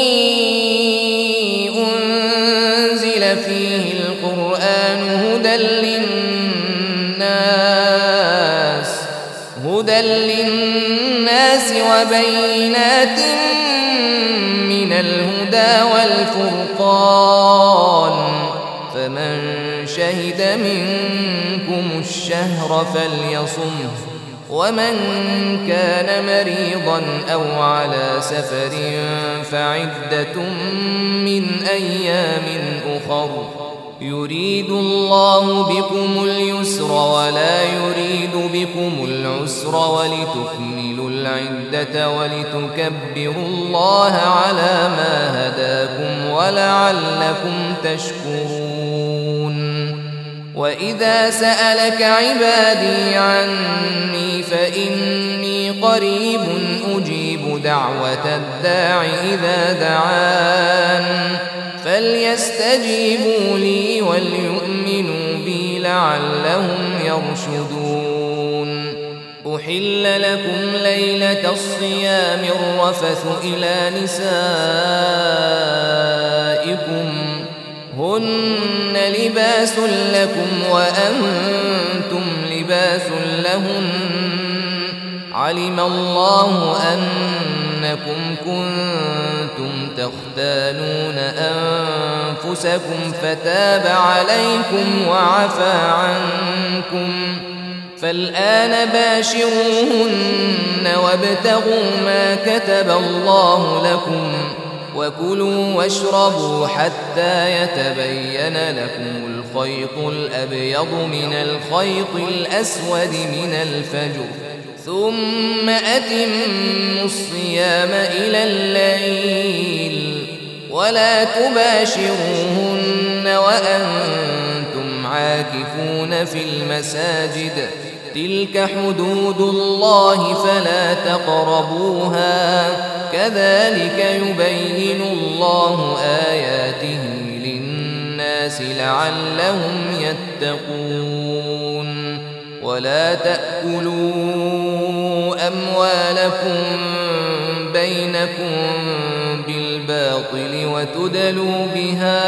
A: أنزل فيه القرآن هدى للناس هدى للناس وبينات من الهدى والفرقان فمن شهد منكم الشهر فليصمه ومن كان مريضا أو على سفر فعدة من أيام أخر يريد الله بكم اليسر ولا يريد بكم العسر ولتكملوا ولتكملوا العدة ولتكبروا الله على ما هداكم ولعلكم تشكرون. وإذا سألك عبادي عني فإني قريب أجيب دعوة الداع إذا دعان فليستجيبوا لي وليؤمنوا بي لعلهم يرشدون. أحل لكم ليلة الصيام الرفث إلى نسائكم هن لباس لكم وأنتم لباس لهن علم الله أنكم كنتم تختانون أنفسكم فتاب عليكم وعفى عنكم فالآن باشروهن وابتغوا ما كتب الله لكم وكلوا واشربوا حتى يتبين لكم الخيط الأبيض من الخيط الأسود من الفجر ثم أتموا الصيام إلى الليل ولا تباشروهن وأنتم عاكفون في المساجد تلك حدود الله فلا تقربوها كذلك يبين الله آياته للناس لعلهم يتقون. ولا تأكلوا أموالكم بينكم بالباطل وتدلوا بها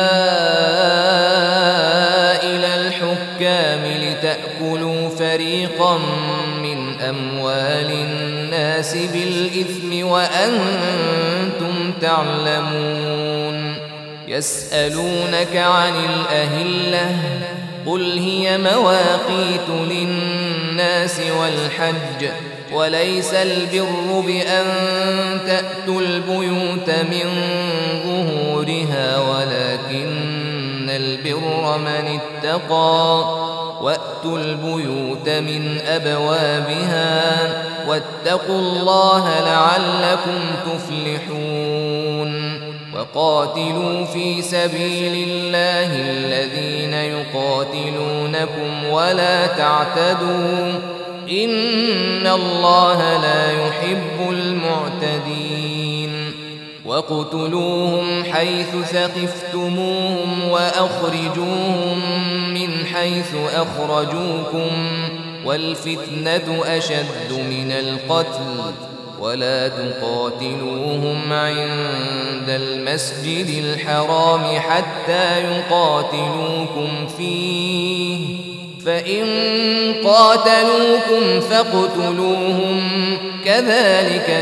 A: إلى الحكام لتأكلوا فريقا من أموال الناس بالإثم وأنتم تعلمون. يسألونك عن الأهلة قل هي مواقيت للناس والحج وليس البر بأن تأتوا البيوت من ظهورها ولكن البر من اتقى وأتوا البيوت من أبوابها واتقوا الله لعلكم تفلحون. وقاتلوا في سبيل الله الذين يقاتلونكم ولا تعتدوا إن الله لا يحب المعتدين. وقتلوهم حيث ثقفتموهم وأخرجوهم من حيث أخرجوكم والفتنة أشد من القتل ولا تقاتلوهم عند المسجد الحرام حتى يقاتلوكم فيه فإن قاتلوكم فاقتلوهم كذلك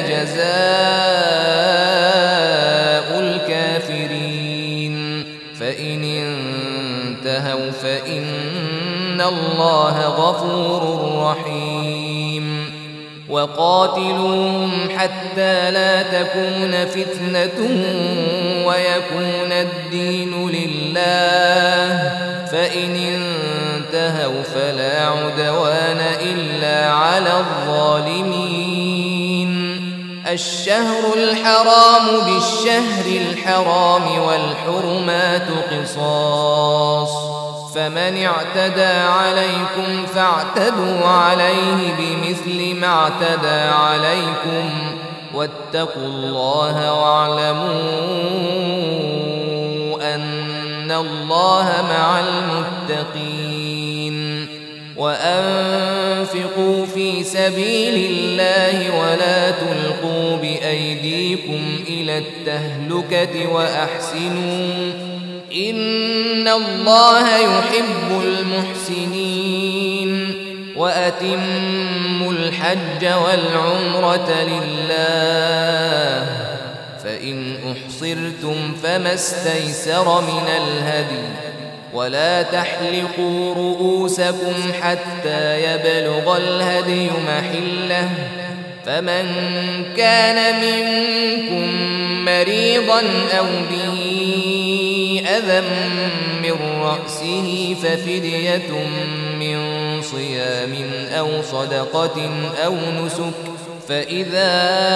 A: جزاء الكافرين. فإن انتهوا فإن الله غفور رحيم. وقاتلوهم حتى لا تكون فتنة ويكون الدين لله فإن انتهوا فلا عدوان إلا على الظالمين. الشهر الحرام بالشهر الحرام والحرمات قصاص فمن اعتدى عليكم فاعتدوا عليه بمثل ما اعتدى عليكم واتقوا الله واعلموا أن الله مع المتقين. وأنفقوا في سبيل الله ولا تلقوا بأيديكم إلى التهلكة وأحسنوا إن الله يحب المحسنين. وأتموا الحج والعمرة لله فإن أحصرتم فما استيسر من الهدي ولا تحلقوا رؤوسكم حتى يبلغ الهدي محله فمن كان منكم مريضا أو به أذى من رأسه ففدية من صيام أو صدقة أو نسك فإذا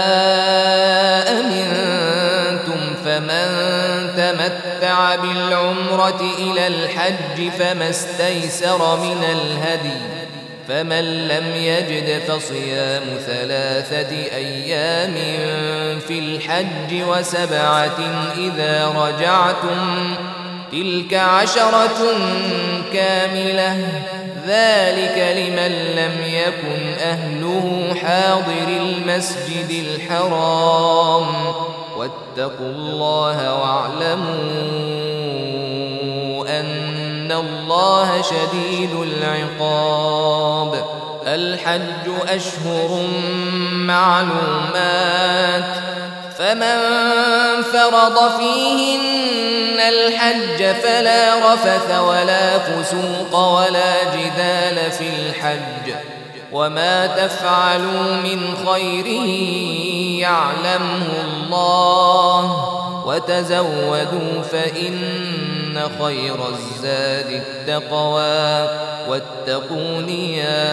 A: أمنتم فمن تمتع بالعمرة إلى الحج فما استيسر من الهدي، فمن لم يجد فصيام ثلاثة أيام في الحج وسبعة إذا رجعتم تلك عشرة كاملة، ذلك لمن لم يكن أهله حاضر المسجد الحرام. واتقوا الله واعلموا أن الله شديد العقاب. الحج أشهر معلومات، فمن فرض فيهن الحج فلا رفث ولا فسوق ولا جدال في الحج، وما تفعلوا من خير يعلمه الله، وتزودوا فإن خير الزاد التقوى، واتقون يا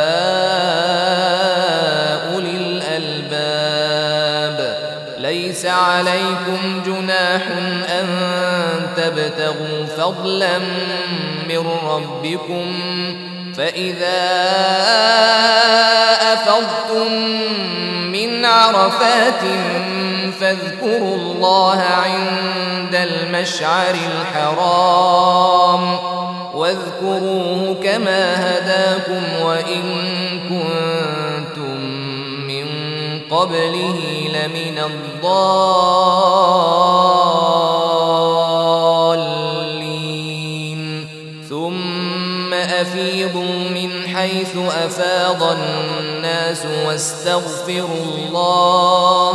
A: أولي الألباب. ليس عليكم جناح أن تبتغوا فضلا من ربكم، فإذا أفضتم من عرفات فاذكروا الله عند المشعر الحرام، واذكروه كما هداكم وإن كنتم من قبله لمن الضالين. ثم أفيضوا من حيث أفاض الناس واستغفروا الله،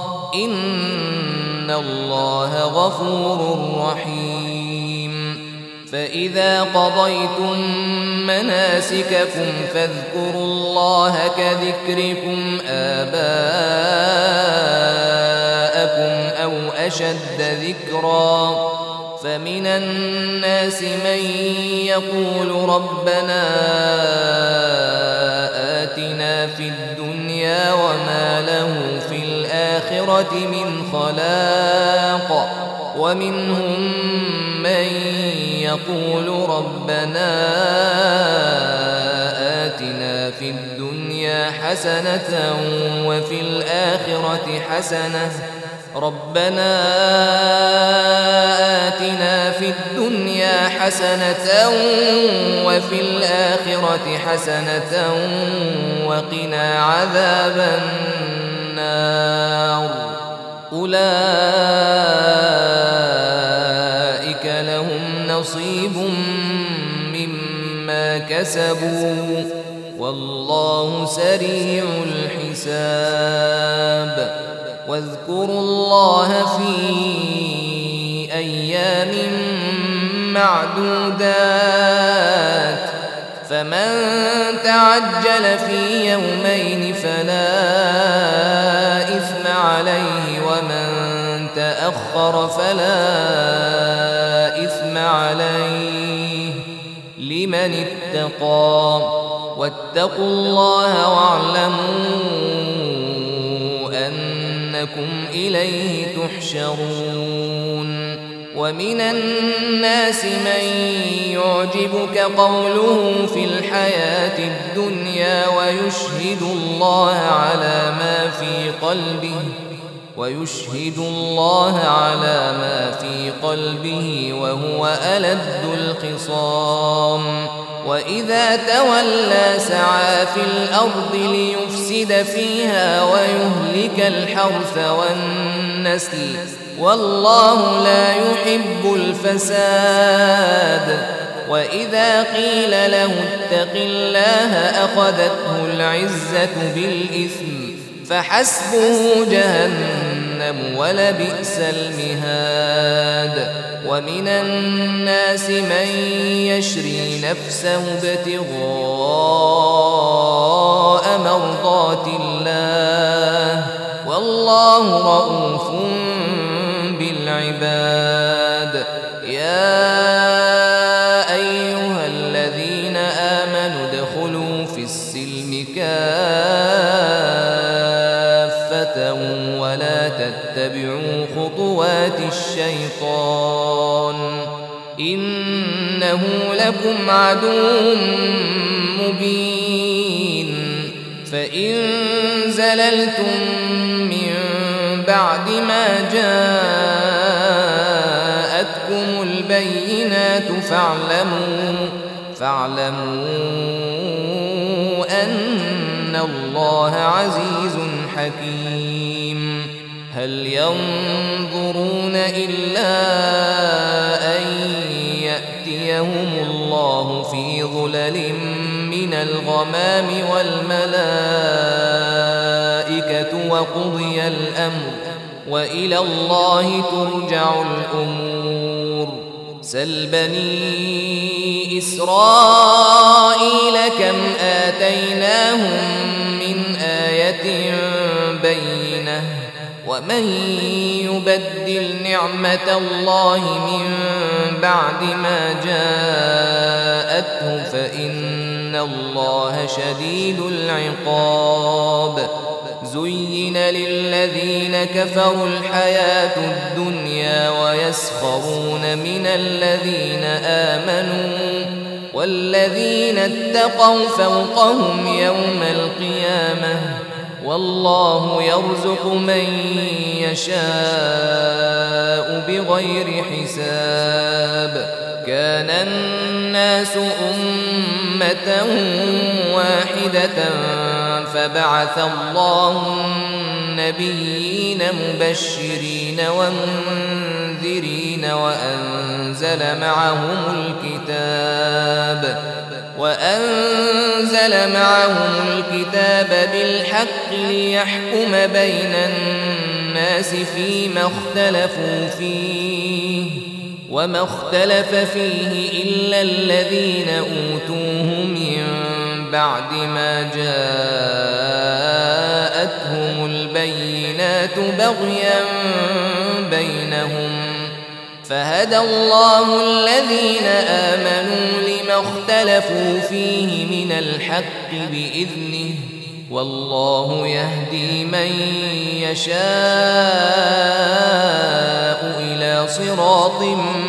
A: إن الله غفور رحيم. فإذا قضيتم مناسككم فاذكروا الله كذكركم آباءكم أو أشد ذكرا. فمن الناس من يقول ربنا آتنا في الدنيا وما له في الآخرة من خلاق، ومنهم من يقول ربنا آتنا في الدنيا حسنة وفي الآخرة حسنة ربنا آتنا في الدنيا حسنة وفي الآخرة حسنة وقنا عذاب النار. أولئك لهم نصيب مما كسبوا والله سريع الحساب. واذكروا الله في أيام معدودات، فمن تعجل في يومين فلا إثم عليه، ومن تأخر فلا إثم عليه لمن اتقى. واتقوا الله واعلموا أنكم إليه تحشرون. ومن الناس من يعجبك قوله في الحياة الدنيا ويشهد الله على ما في قلبه ويشهد الله على ما في قلبه وهو ألد الخصام. وإذا تولى سعى في الأرض ليفسد فيها ويهلك الحرث والنسل، والله لا يحب الفساد. وإذا قيل له اتق الله أخذته العزة بالإثم فحسبه جهنم ولبئس المهاد. ومن الناس من يشري نفسه ابتغاء مرضات الله والله رؤوف بالعباد. يا أيها الذين آمنوا ادخلوا في السلم كافة ولا تتبعوا خطوات الشيطان إنه لكم عدو مبين فإن زللتم من بعد ما جاءتكم البينات فاعلموا فاعلموا أن الله عزيز حكيم هل ينظرون إلا أن يأتيهم الله في ظلل من الغمام والملائكة وقضي الأمر وإلى الله ترجع الأمور سل بني إسرائيل كم آتيناهم من آية بينة ومن يبدل نعمة الله من بعد ما جاءته فإن الله شديد العقاب زين للذين كفروا الحياة الدنيا ويسخرون من الذين آمنوا والذين اتقوا فوقهم يوم القيامة والله يرزق من يشاء بغير حساب كان الناس أمة واحدة فبعث الله النبيين مبشرين ومنذرين وأنزل معهم الكتاب وأنزل معهم الكتاب بالحق ليحكم بين الناس فيما اختلفوا فيه وما اختلف فيه إلا الذين أوتوه من بعد ما جاءتهم البينات بغيا بينهم فهدى الله الذين آمنوا لما اختلفوا فيه من الحق بإذنه والله يهدي من يشاء إلى صراط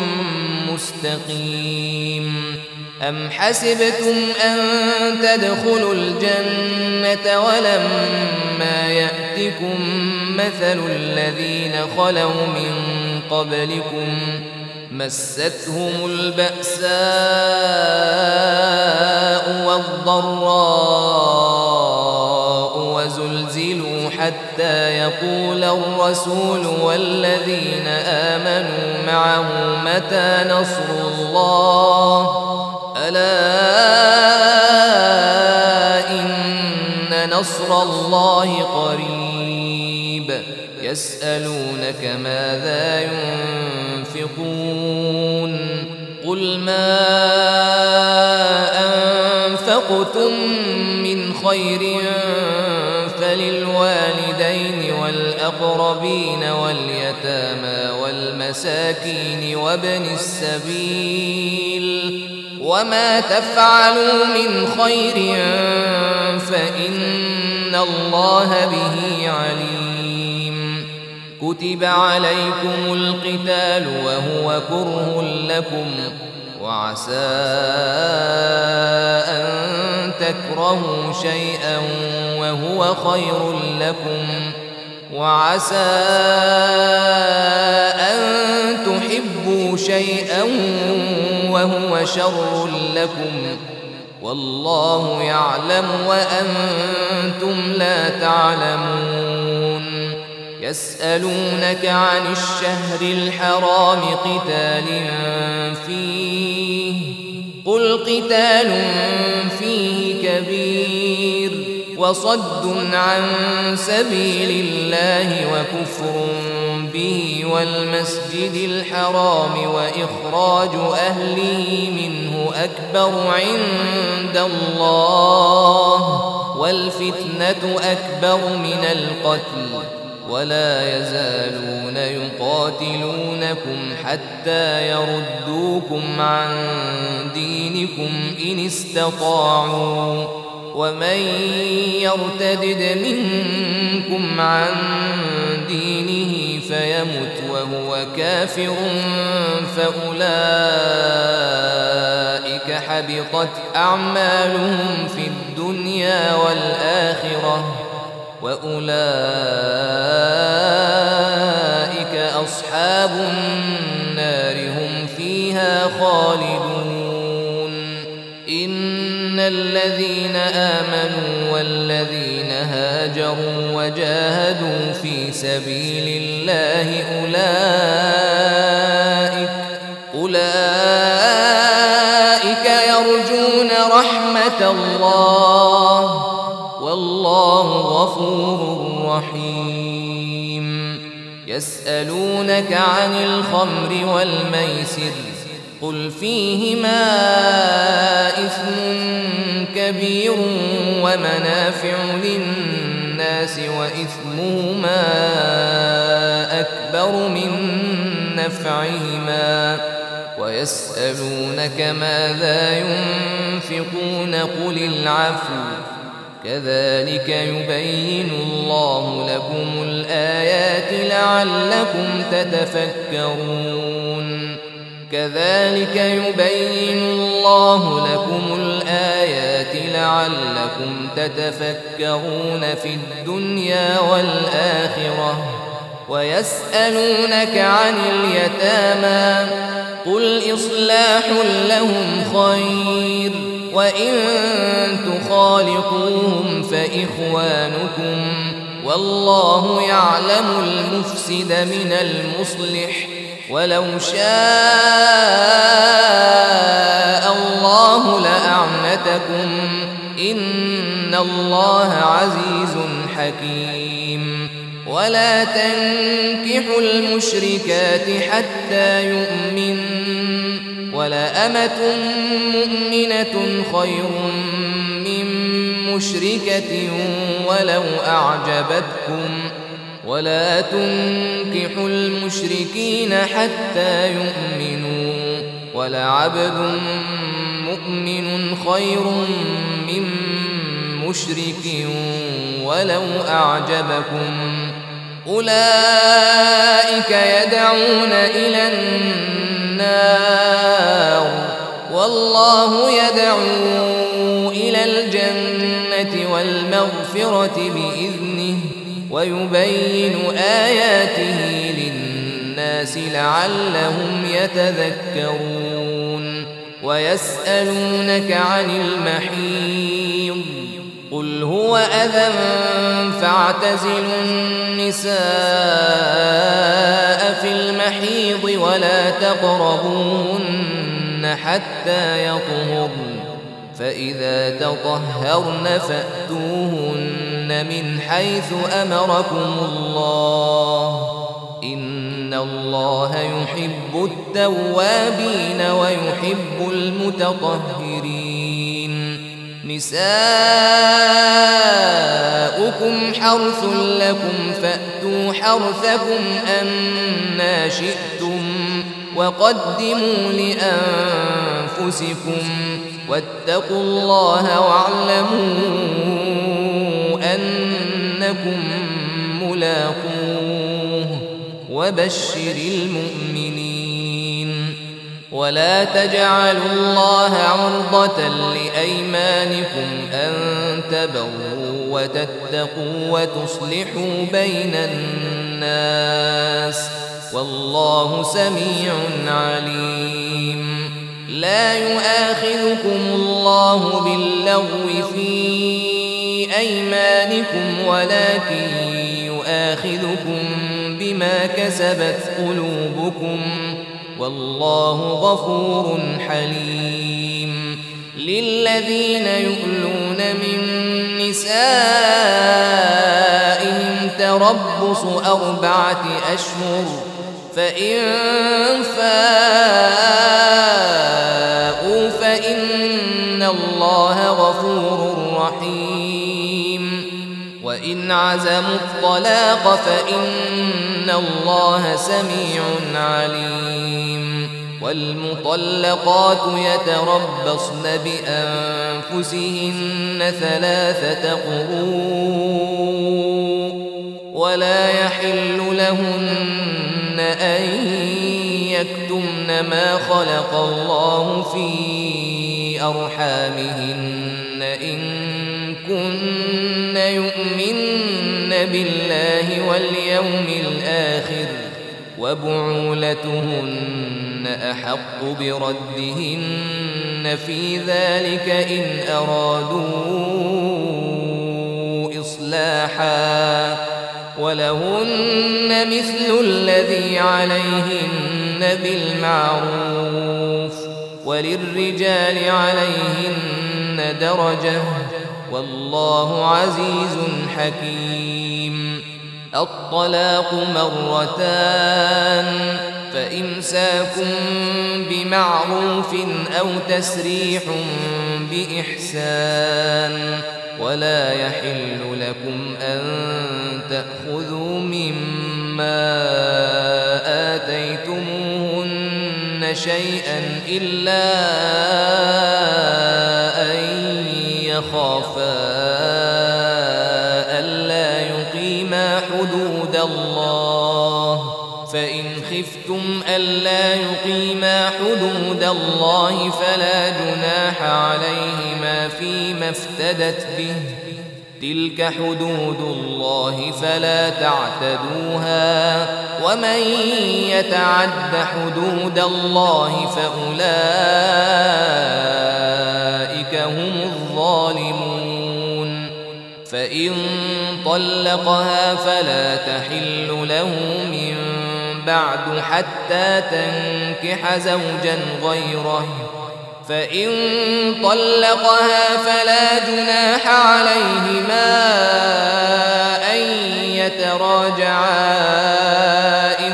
A: مستقيم أم حسبتم أن تدخلوا الجنة ولما يأتكم مثل الذين خلوا من قبلكم مستهم البأساء والضراء وزلزلوا حتى يقول الرسول والذين آمنوا معه متى نصر الله ألا إن نصر الله قريب يسألونك ماذا ينفقون قل ما أنفقتم من خير فللوالدين والأقربين واليتامى والمساكين وابن السبيل وما تفعلوا من خير فإن الله به عليم كتب عليكم القتال وهو كره لكم وعسى أن تكرهوا شيئا وهو خير لكم وعسى أن تحبوا شيئا وهو شر لكم والله يعلم وأنتم لا تعلمون يسألونك عن الشهر الحرام قتال فيه قل قتال فيه كبير وصد عن سبيل الله وكفر به والمسجد الحرام وإخراج أهله منه أكبر عند الله والفتنة أكبر من القتل ولا يزالون يقاتلونكم حتى يردوكم عن دينكم إن استطاعوا ومن يرتدد منكم عن دينه يمت وهو كافر فأولئك حبطت أعمالهم في الدنيا والآخرة وأولئك أصحاب النار هم فيها خالدون. إن الذين آمنوا والذين هاجروا وجاهدوا في سبيل الله أولئك أولئك يرجون رحمة الله والله غفور رحيم. يسألونك عن الخمر والميسر قل فيهما إثم كبير ومنافع للناس وإثمهما أكبر من نفعهما ويسألونك ماذا ينفقون قل العفو كذلك يبين الله لكم الآيات لعلكم تتفكرون. كذلك يبين الله لكم الآيات لعلكم تتفكرون في الدنيا والآخرة. ويسألونك عن اليتامى قل إصلاح لهم خير وإن تخالطوهم فإخوانكم والله يعلم المفسد من المصلح ولو شاء الله لأعنتكم إن الله عزيز حكيم. ولا تنكحوا المشركات حتى يؤمن ولأمة مؤمنة خير من مشركة ولو أعجبتكم ولا تنكحوا المشركين حتى يؤمنوا ولعبد مؤمن خير من مشرك ولو أعجبكم أولئك يدعون إلى النار والله يدعو إلى الجنة والمغفرة بإذنه ويبين آياته للناس لعلهم يتذكرون. ويسألونك عن المحيض قل هو أذى فاعتزلوا النساء في المحيض ولا تقربوهن حتى يطهرن فإذا تطهرن فأتوهن من حيث أمركم الله إن الله يحب التوابين ويحب المتطهرين. نساؤكم حرث لكم فأتوا حرثكم أنى شئتم وقدموا لأنفسكم واتقوا الله واعلموا أنكم ملاقوه وبشر المؤمنين. ولا تجعلوا الله عرضة لأيمانكم أن تبروا وتتقوا وتصلحوا بين الناس والله سميع عليم. لا يؤاخذكم الله باللغو في أيمانكم ولكن يؤاخذكم بما كسبت قلوبكم والله غفور حليم. للذين يؤلون من نسائهم تربص أربعة أشهر فإن فاءوا فإن الله غفور رحيم. وإن عزموا الطلاق فإن الله سميع عليم. والمطلقات يتربصن بأنفسهن ثلاثة قروء ولا يحل لهن أن يكتمن ما خلق الله في أرحامهن إن كن يؤمن بالله واليوم الآخر وبعولتهن أحق بردهن في ذلك إن أرادوا إصلاحا ولهن مثل الذي عليهن بالمعروف وللرجال عليهن درجة والله عزيز حكيم. الطلاق مرتان فإمساك بمعروف أو تسريح بإحسان ولا يحل لكم أن تأخذوا مما آتيتموهن شيئا إلا أن يخافا ألا يقيما حدود الله فإن خفتم ألا يقيما حدود الله فلا جناح عليهما فيما افتدت به تلك حدود الله فلا تعتدوها ومن يتعد حدود الله فأولئك هم الظالمون. فإن طلقها فلا تحل له من بعد حتى تنكح زوجا غيره فإن طلقها فلا جناح عليهما أن يتراجعا إن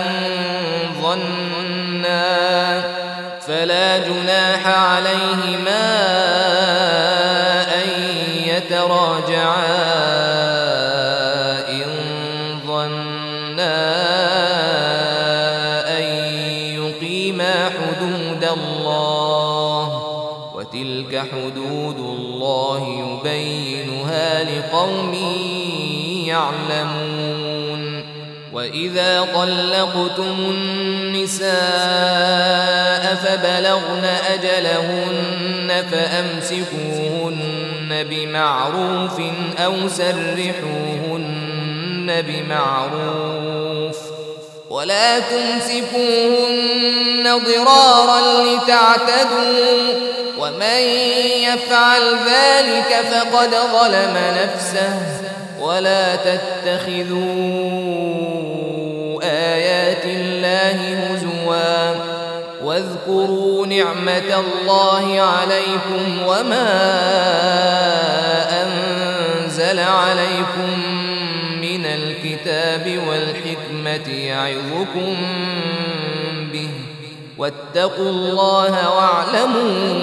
A: ظنا فلا جناح عليهما أن يتراجعا إن ظنا أن يقيما حدود الله وتلك حدود الله يبينها لقوم يعلمون. وإذا طلقتم النساء فبلغن أجلهن فأمسكوهن بمعروف أو سرحوهن بمعروف ولا تمسكوهن ضرارا لتعتدوا ومن يفعل ذلك فقد ظلم نفسه ولا تتخذوا آيات الله هزوا واذكروا نعمة الله عليكم وما أنزل عليكم من الكتاب والحكمة يعظكم به واتقوا الله واعلموا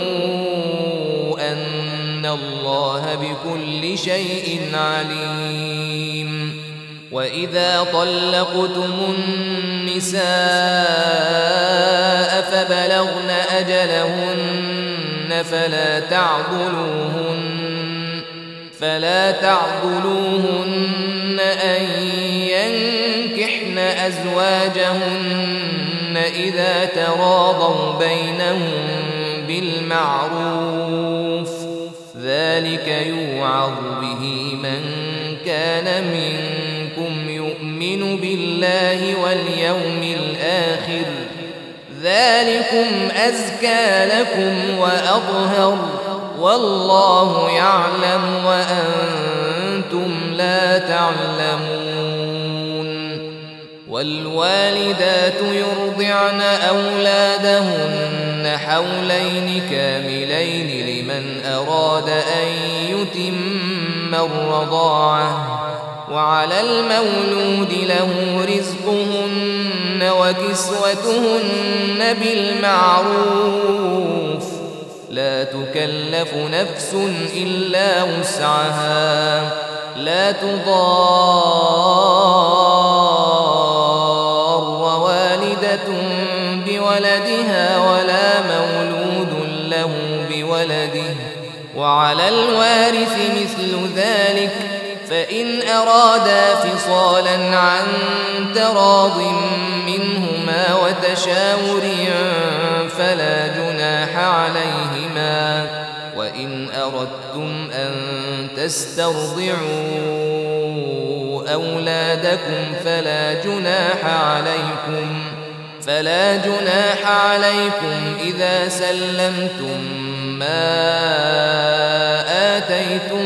A: أن الله بكل شيء عليم. وإذا طلقتم النساء فبلغن أجلهن فلا تعضلوهن فلا تعضلوهن أن ينكحن أزواجهن إذا تراضوا بينهم بالمعروف ذلك يوعظ به من كان منكم يؤمن بالله واليوم الآخر ذلكم أزكى لكم وأطهر والله يعلم وأنتم لا تعلمون. والوالدات يرضعن أولادهن حولين كاملين لمن أراد أن يتم الرضاعة وعلى المولود له رزقهن وكسوتهن بالمعروف لا تكلف نفس إلا وسعها لا تضار والدة بولدها ولا مولود له بولده وعلى الوارث مثل ذلك فإن أرادا فصالا عن تراض منهما وتشاور فلا جناح عليهما وإن أردتم أن تسترضعوا أولادكم فلا جناح عليكم فلا جناح عليكم إذا سلمتم ما آتيتم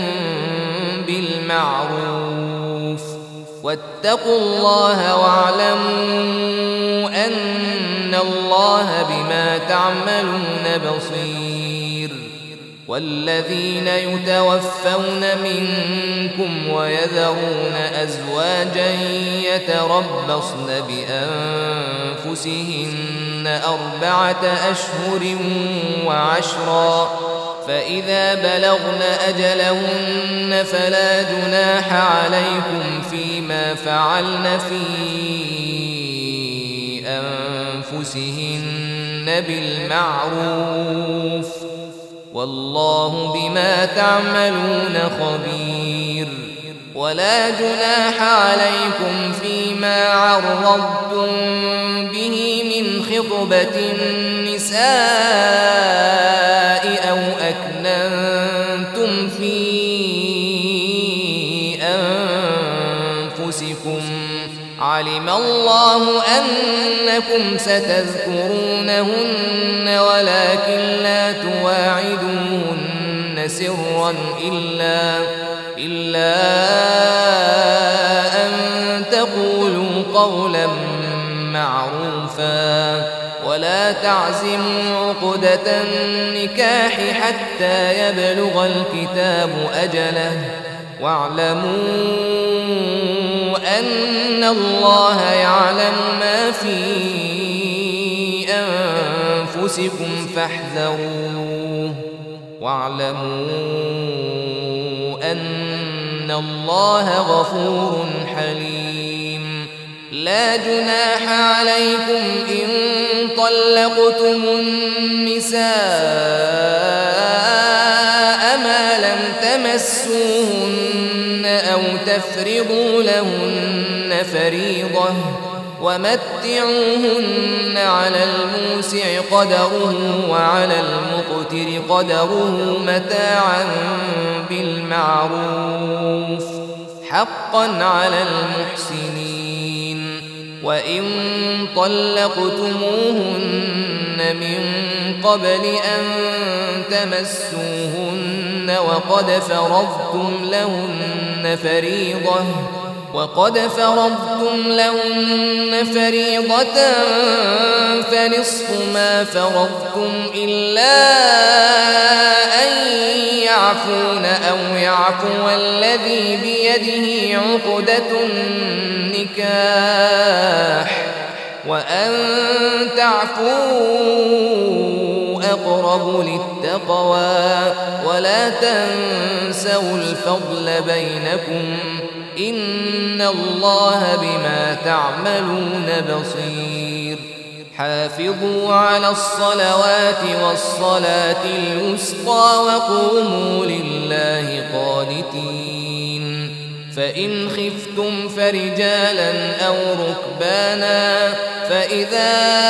A: بالمعروف واتقوا الله واعلموا أن الله بما تعملون بصير والذين يتوفون منكم ويذرون أزواجا يتربصن بأنفسهن أربعة أشهر وعشرا فإذا بلغن أجلهن فلا جناح عليكم فيما فعلن في أنفسهن بالمعروف والله بما تعملون خبير ولا جناح عليكم فيما عرضتم به من خطبة النساء أو أكننتم في أنفسكم علم الله أنكم ستذكرونهن ولكن لا تواعدوهن سرا إلا, إلا أن تقولوا قولا معروفا ولا تعزموا عقدة النكاح حتى يبلغ الكتاب أجله واعلموا أن الله يعلم ما في أنفسكم فاحذروه واعلموا أن الله غفور حليم لا جناح عليكم إن طلقتم النساء ما لم تمسوهن أو تفرضوا لهن فريضة ومتعوهن على الموسع قدره وعلى المقتر قدره متاعا بالمعروف حقا على المحسنين وإن طلقتموهن من قبل أن تمسوهن وقد فرضتم لهن فريضة وقد فرضتم لهن فريضة فنصف ما فرضتم إلا أن يعفون أو يعفو الذي بيده عقدة النكاح وأن تعفوا أقرب للتقوى ولا تنسوا الفضل بينكم إن الله بما تعملون بصير حافظوا على الصلوات والصلاة الوسطى وقوموا لله قانتين فإن خفتم فرجالا أو ركبانا فإذا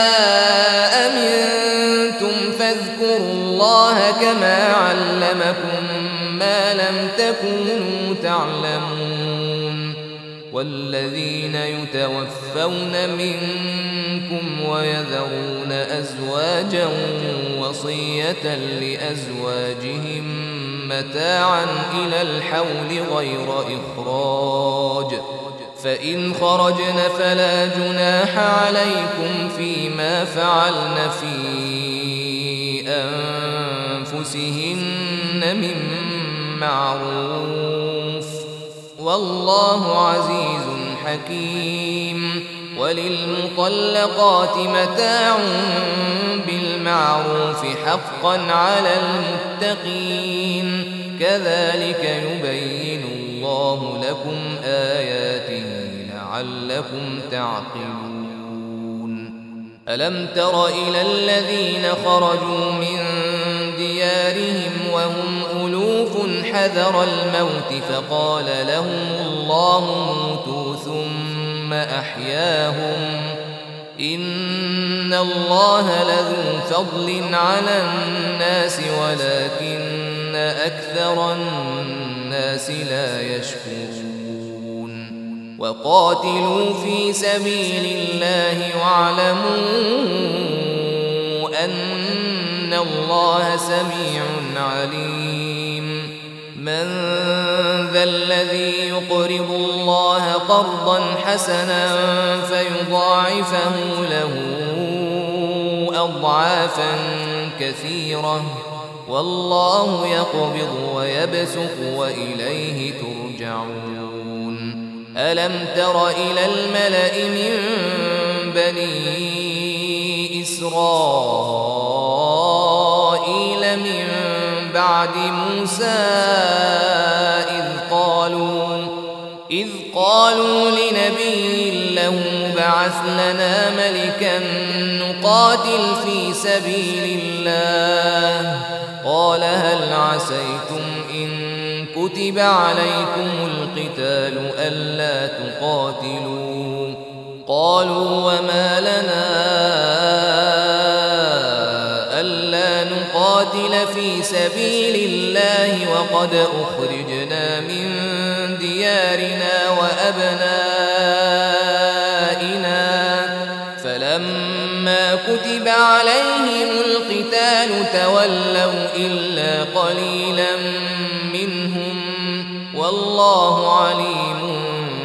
A: أمنتم فاذكروا الله كما علمكم ما لم تكونوا تعلمون والذين يتوفون منكم ويذرون أزواجا وصية لأزواجهم متاعا إلى الحول غير إخراج فإن خرجن فلا جناح عليكم فيما فعلن في أنفسهن من معروف والله عزيز حكيم وللمطلقات متاع بالمعروف حقا على المتقين كذلك يبين الله لكم آياته لعلكم تعقلون ألم تر إلى الذين خرجوا من ديارهم وهم ألوف حذر الموت فقال لهم الله موتوا ثم أحياهم إن الله لذو فضل على الناس ولكن أكثر الناس لا يشكرون وقاتلوا في سبيل الله واعلموا أن الله سميع عليم من ذا الذي يقرض الله قرضا حسنا فيضاعفه له أضعافا كثيرة والله يقبض ويبسط وإليه ترجعون ألم تر إلى الملأ من بني إسرائيل من بعد موسى إذ قالوا إذ قالوا لنبي له بعث لنا ملكا نقاتل في سبيل الله قال هل عسيتم إن كتب عليكم القتال ألا تقاتلوا قالوا وما لنا ألا نقاتل في سبيل الله وقد أخرجنا من ديارنا وأبنائنا فلما كتب عليهم القتال تولوا إلا قليلا منهم والله عليم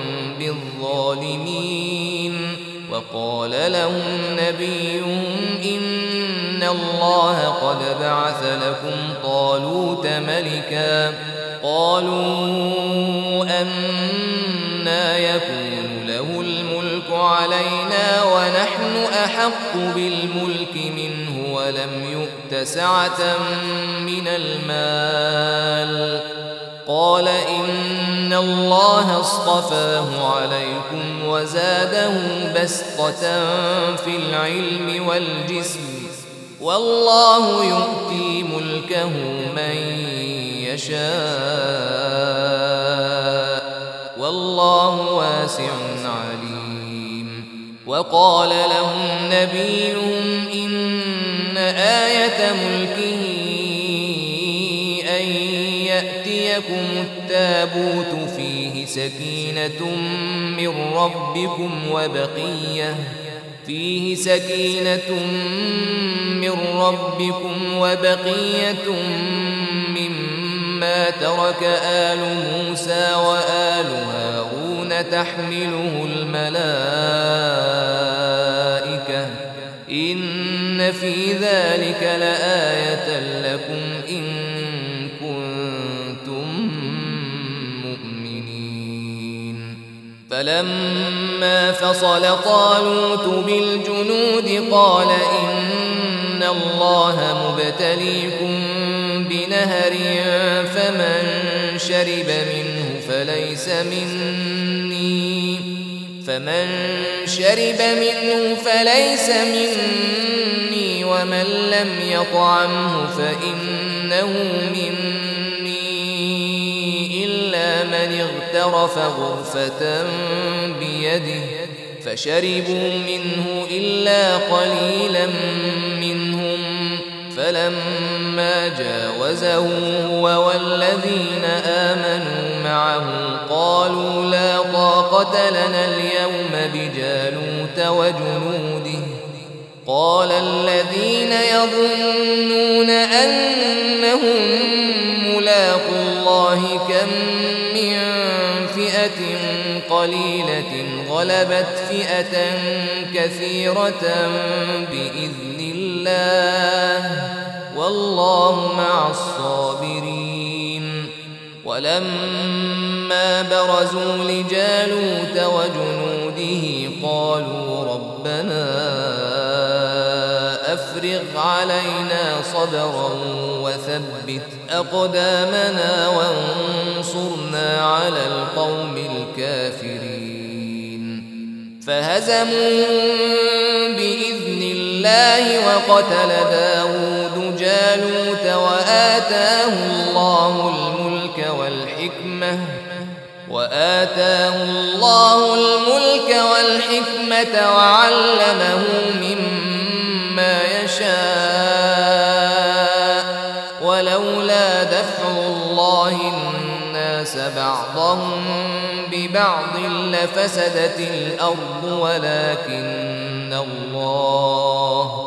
A: بالظالمين وقال لهم نبيهم إن الله قد بعث لكم طالوت ملكا قالوا أنى يكون له الملك علينا ونحن أحق بالملك منه ولم يؤت سعة من المال قال إن الله اصطفاه عليكم وزاده بسطة في العلم والجسم والله يؤتي ملكه من يشاء والله واسع عليم وقال لهم نبيهم إن آية ملكه أن يأتيكم التابوت فيه سكينة من ربكم وبقية فيه سكينة من ربكم وبقية مما ترك آل موسى وآل هارون تحمله الملائكة إن في ذلك لآية لكم إن كنتم مؤمنين فلما فصل طالوت بالجنود قال إن الله مبتليكم بنهر فمن شرب منه فليس مني فمن شرب منه فليس مني ومن لم يطعمه فإنه مني إلا من اغترف غرفة بيده فشربوا منه إلا قليلا منهم فلما جاوزه هو والذين آمنوا معه قالوا لا طاقة لنا اليوم بجالوت وجنوده قال الذين يظنون أنهم ملاقو الله كم من فئة قليلة غلبت فئة كثيرة بإذن الله والله مع الصابرين ولما برزوا لجالوت وجنوده قالوا ربنا أفرغ علينا صبرا وثبت أقدامنا وانصرنا على القوم الكافرين فهزموا بإذن الله وقتل داود جالوت جالوت وآتاه الله الملك والحكمة وآتاه الله الملك والحكمة وعلمه مما يشاء ولولا دفع الله الناس بعضهم ببعض لفسدت الأرض ولكن الله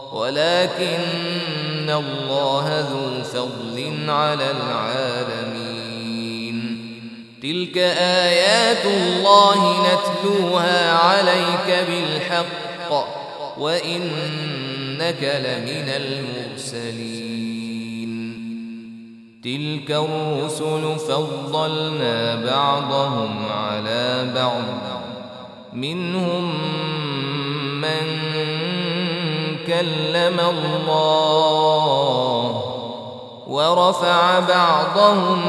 A: ولكن الله ذو فضل على العالمين. تلك آيات الله نتلوها عليك بالحق وإنك لمن المرسلين. تلك الرسل فضلنا بعضهم على بعض منهم من كلم الله ورفع بعضهم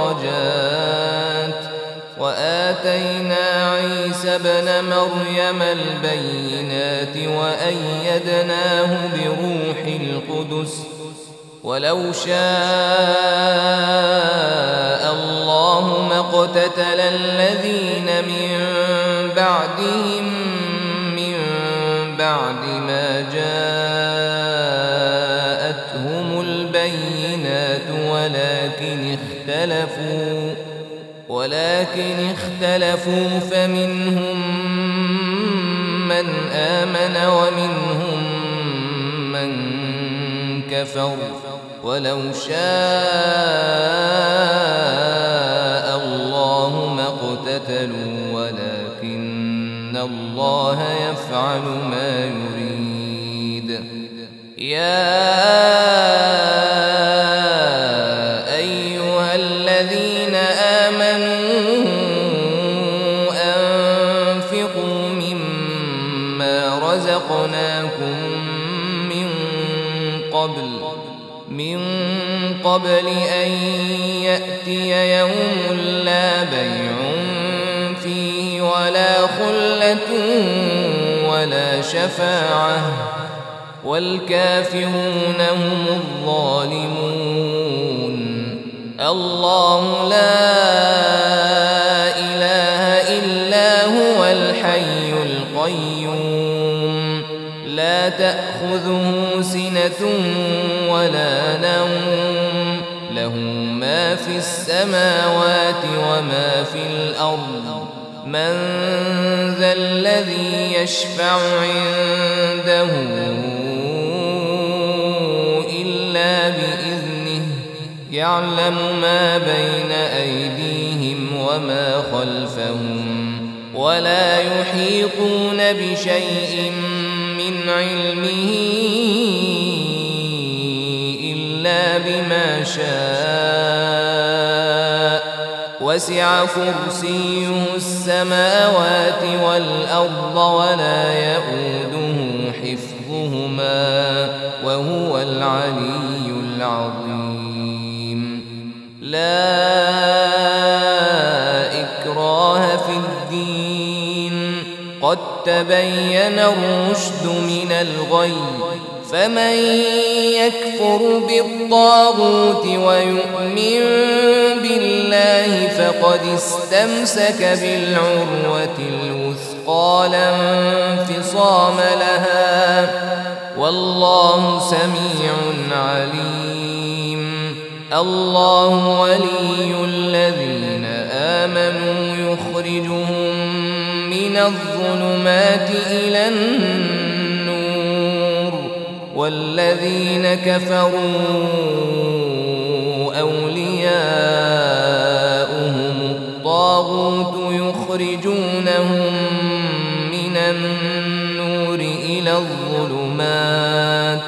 A: درجات وآتينا عيسى ابن مريم البينات وأيدناه بروح القدس ولو شاء الله ما اقتتل الذين من بعدهم من بعد ما جاءتهم البينات ولكن اختلفوا ولكن اختلفوا فمنهم من آمن ومنهم من كفر ولو شاء الله ما اقتتلوا ولكن الله يفعل ما يريد. يا أيها الذين آمنوا أنفقوا مما رزقناكم من قبل من قبل أن يأتي يوم لا بيع فيه ولا خلة ولا شفاعة والكافرون هم الظالمون. الله لا إله إلا هو الحي القيوم لا تأخذه سنة ولا نوم له ما في السماوات وما في الأرض من ذا الذي يشفع عنده إلا بإذنه يعلم ما بين أيديهم وما خلفهم ولا يحيطون بشيء من علمه إلا بما شاء وسع كرسيه السماوات والأرض ولا يؤوده حفظهما وهو العلي العظيم. لا إكراه في الدين قد تبين الرشد من الغي فمن يكفر بالطاغوت ويؤمن بالله فقد استمسك بالعروة الوثقى لا انفصام لها والله سميع عليم. الله ولي الذين آمنوا يخرجهم من الظلمات إلى النور والذين كفروا أولياؤهم الطاغوت يخرجونهم من النور إلى الظلمات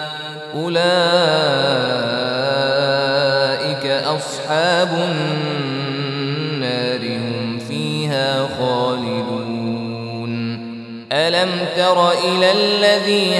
A: أولئك أصحاب النار هم فيها خالدون. ألم تر إلى الذي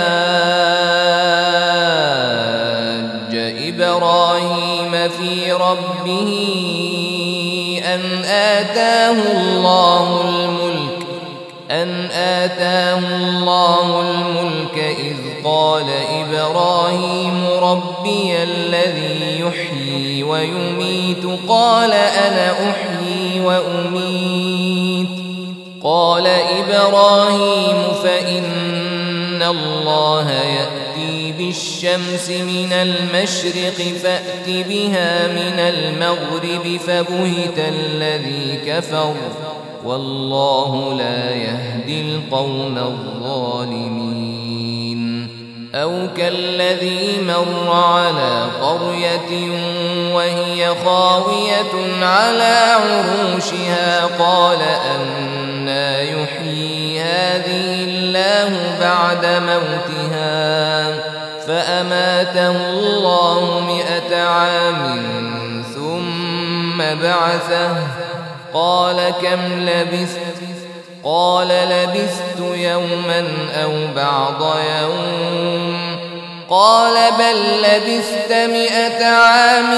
A: حاج إبراهيم في ربه أن آتاه الله الملك أن آتاه الله الملك إذ قال إبراهيم ربي الذي يحيي ويميت قال أنا أحيي وأميت قال إبراهيم فإن الله يأتي بالشمس من المشرق فأت بها من المغرب فبهت الذي كفر والله لا يهدي القوم الظالمين أو كالذي مر على قرية وهي خاوية على عروشها قال أنى يحيي هذه الله بعد موتها فأماته الله مئة عام ثم بعثه قال كم لبثت قال لبثت يوما أو بعض يوم قال بل لبثت مئة عام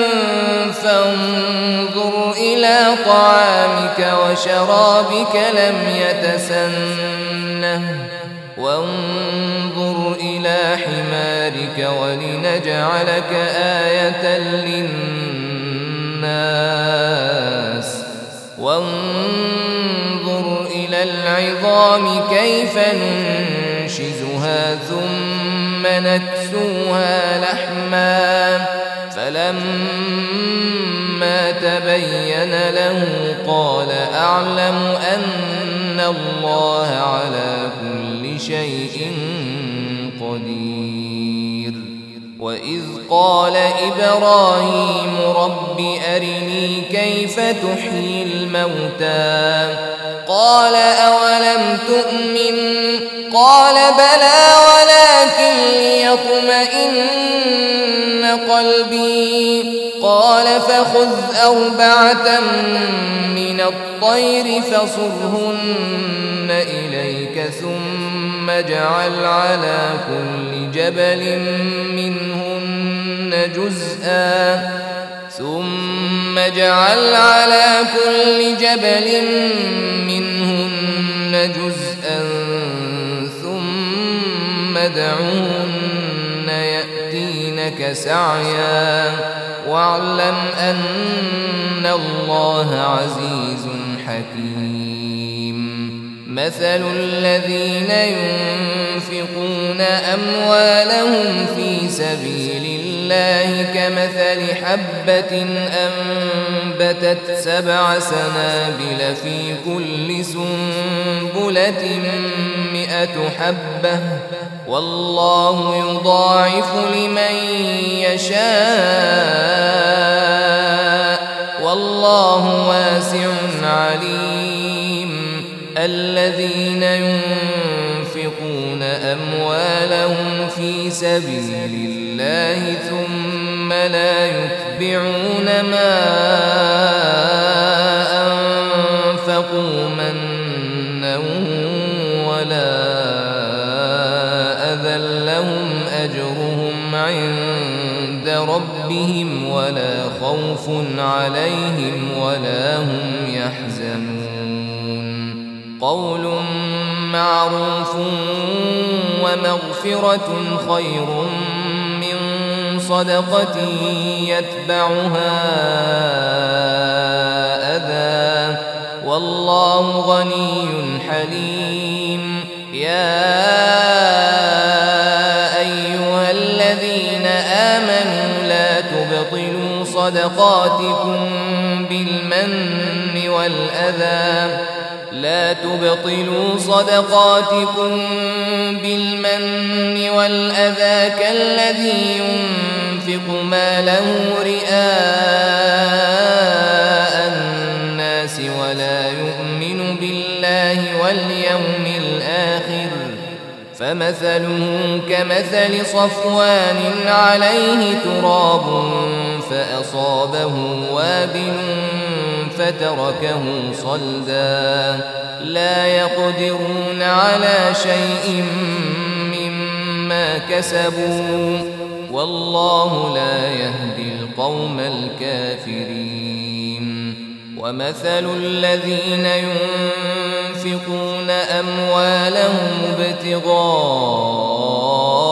A: فانظر إلى طعامك وشرابك لم يتسنه وانظر إلى حمارك ولنجعلك آية للناس وانظر إلى العظام كيف ننشزها ثم نكسوها لحما فلما تبين له قال أعلم أن الله على كل شيء قدير وإذ قال إبراهيم رب أرني كيف تحيي الموتى قال أولم تؤمن قال بلى ولكن ليطمئن قلبي قال فخذ أربعة من الطير فصرهن إليك ثم اجعل على كل جبل منهن جزءا ثم اجعل على كل جبل منهن جزءا ثم ادعهن يأتينك سعيا واعلم أن الله عزيز حكيم مثل الذين ينفقون أموالهم في سبيل الله كمثل حبة أنبتت سبع سنابل في كل سنبلة مئة حبة والله يضاعف لمن يشاء والله واسع عليم الذين ينفقون أموالهم في سبيل الله ثم لا يتبعون ما أنفقوا منا ولا أذى لهم أجرهم عند ربهم ولا خوف عليهم ولا هم يحزنون قول معروف ومغفرة خير من صدقة يتبعها أذى والله غني حليم يا أيها الذين آمنوا لا تبطلوا صدقاتكم بالمن والأذى لا تبطلوا صدقاتكم بالمن والأذى كالذي ينفق ماله رئاء الناس ولا يؤمن بالله واليوم الآخر فمثله كمثل صفوان عليه تراب فأصابه وابل فتركه صلدا لا يقدرون على شيء مما كسبوا والله لا يهدي القوم الكافرين ومثل الذين ينفقون أموالهم ابتغاء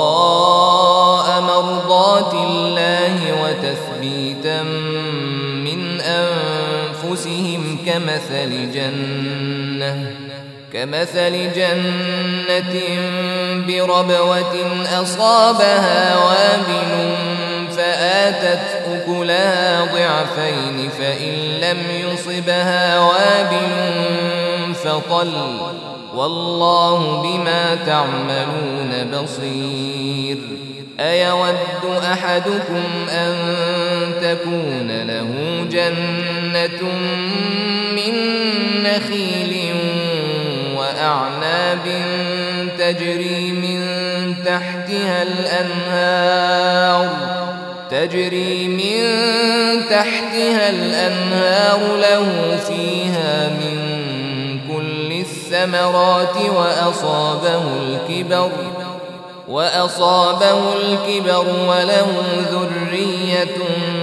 A: كمثل جنة كمثل جنة بربوة أصابها وابل فآتت أكلها ضعفين فإن لم يصبها وابل فطل والله بما تعملون بصير. أيود أحدكم أن تكون له جنة من نخيل وأعناب تجري من تحتها الأنهار تجري من تحتها الأنهار له فيها من كل الثمرات وأصابه الكبر وأصابه الكبر وله ذرية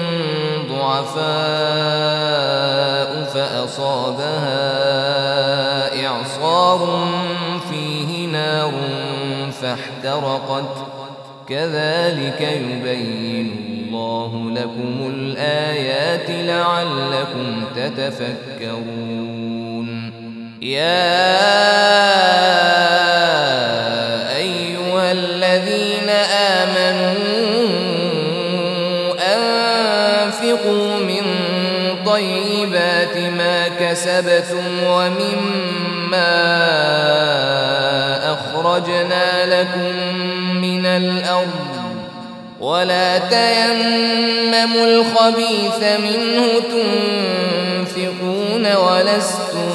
A: ضعفاء فأصابها إعصار فيه نار فاحترقت كذلك يبين الله لكم الآيات لعلكم تتفكرون. يا أيها الذين آمنوا أنفقوا من طيبات ما كسبتم ومما أخرجنا لكم من الأرض ولا تيمموا الخبيث منه تنفقون ولستم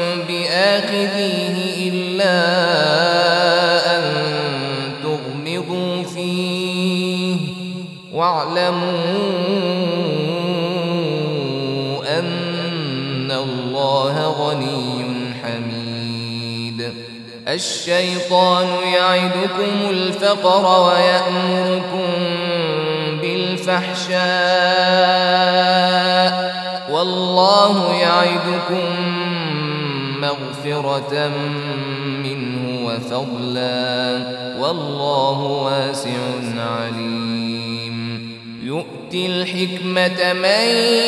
A: بآخذيه إلا أن تغمضوا فيه واعلموا أن الله غني حميد. الشيطان يعدكم الفقر ويأمركم بالفحشاء والله يعدكم مغفرة منه وفضلا والله واسع عليم. يؤتي الحكمة من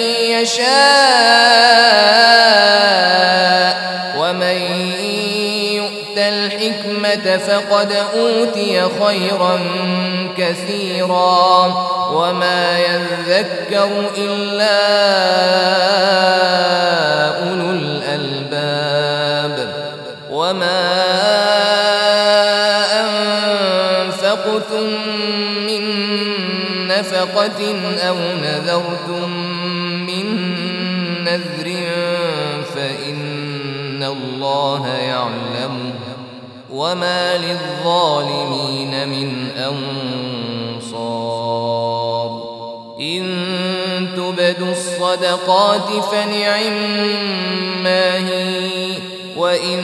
A: يشاء ومن يؤت الحكمة فقد أوتي خيرا كثيرا وما يذكر إلا أولو الألباب. وما أنفقتم من نفقة أو نذرتم من نذر فإن الله يعلمه وما للظالمين من أنصار. إن تبدوا الصدقات فنعما هي وإن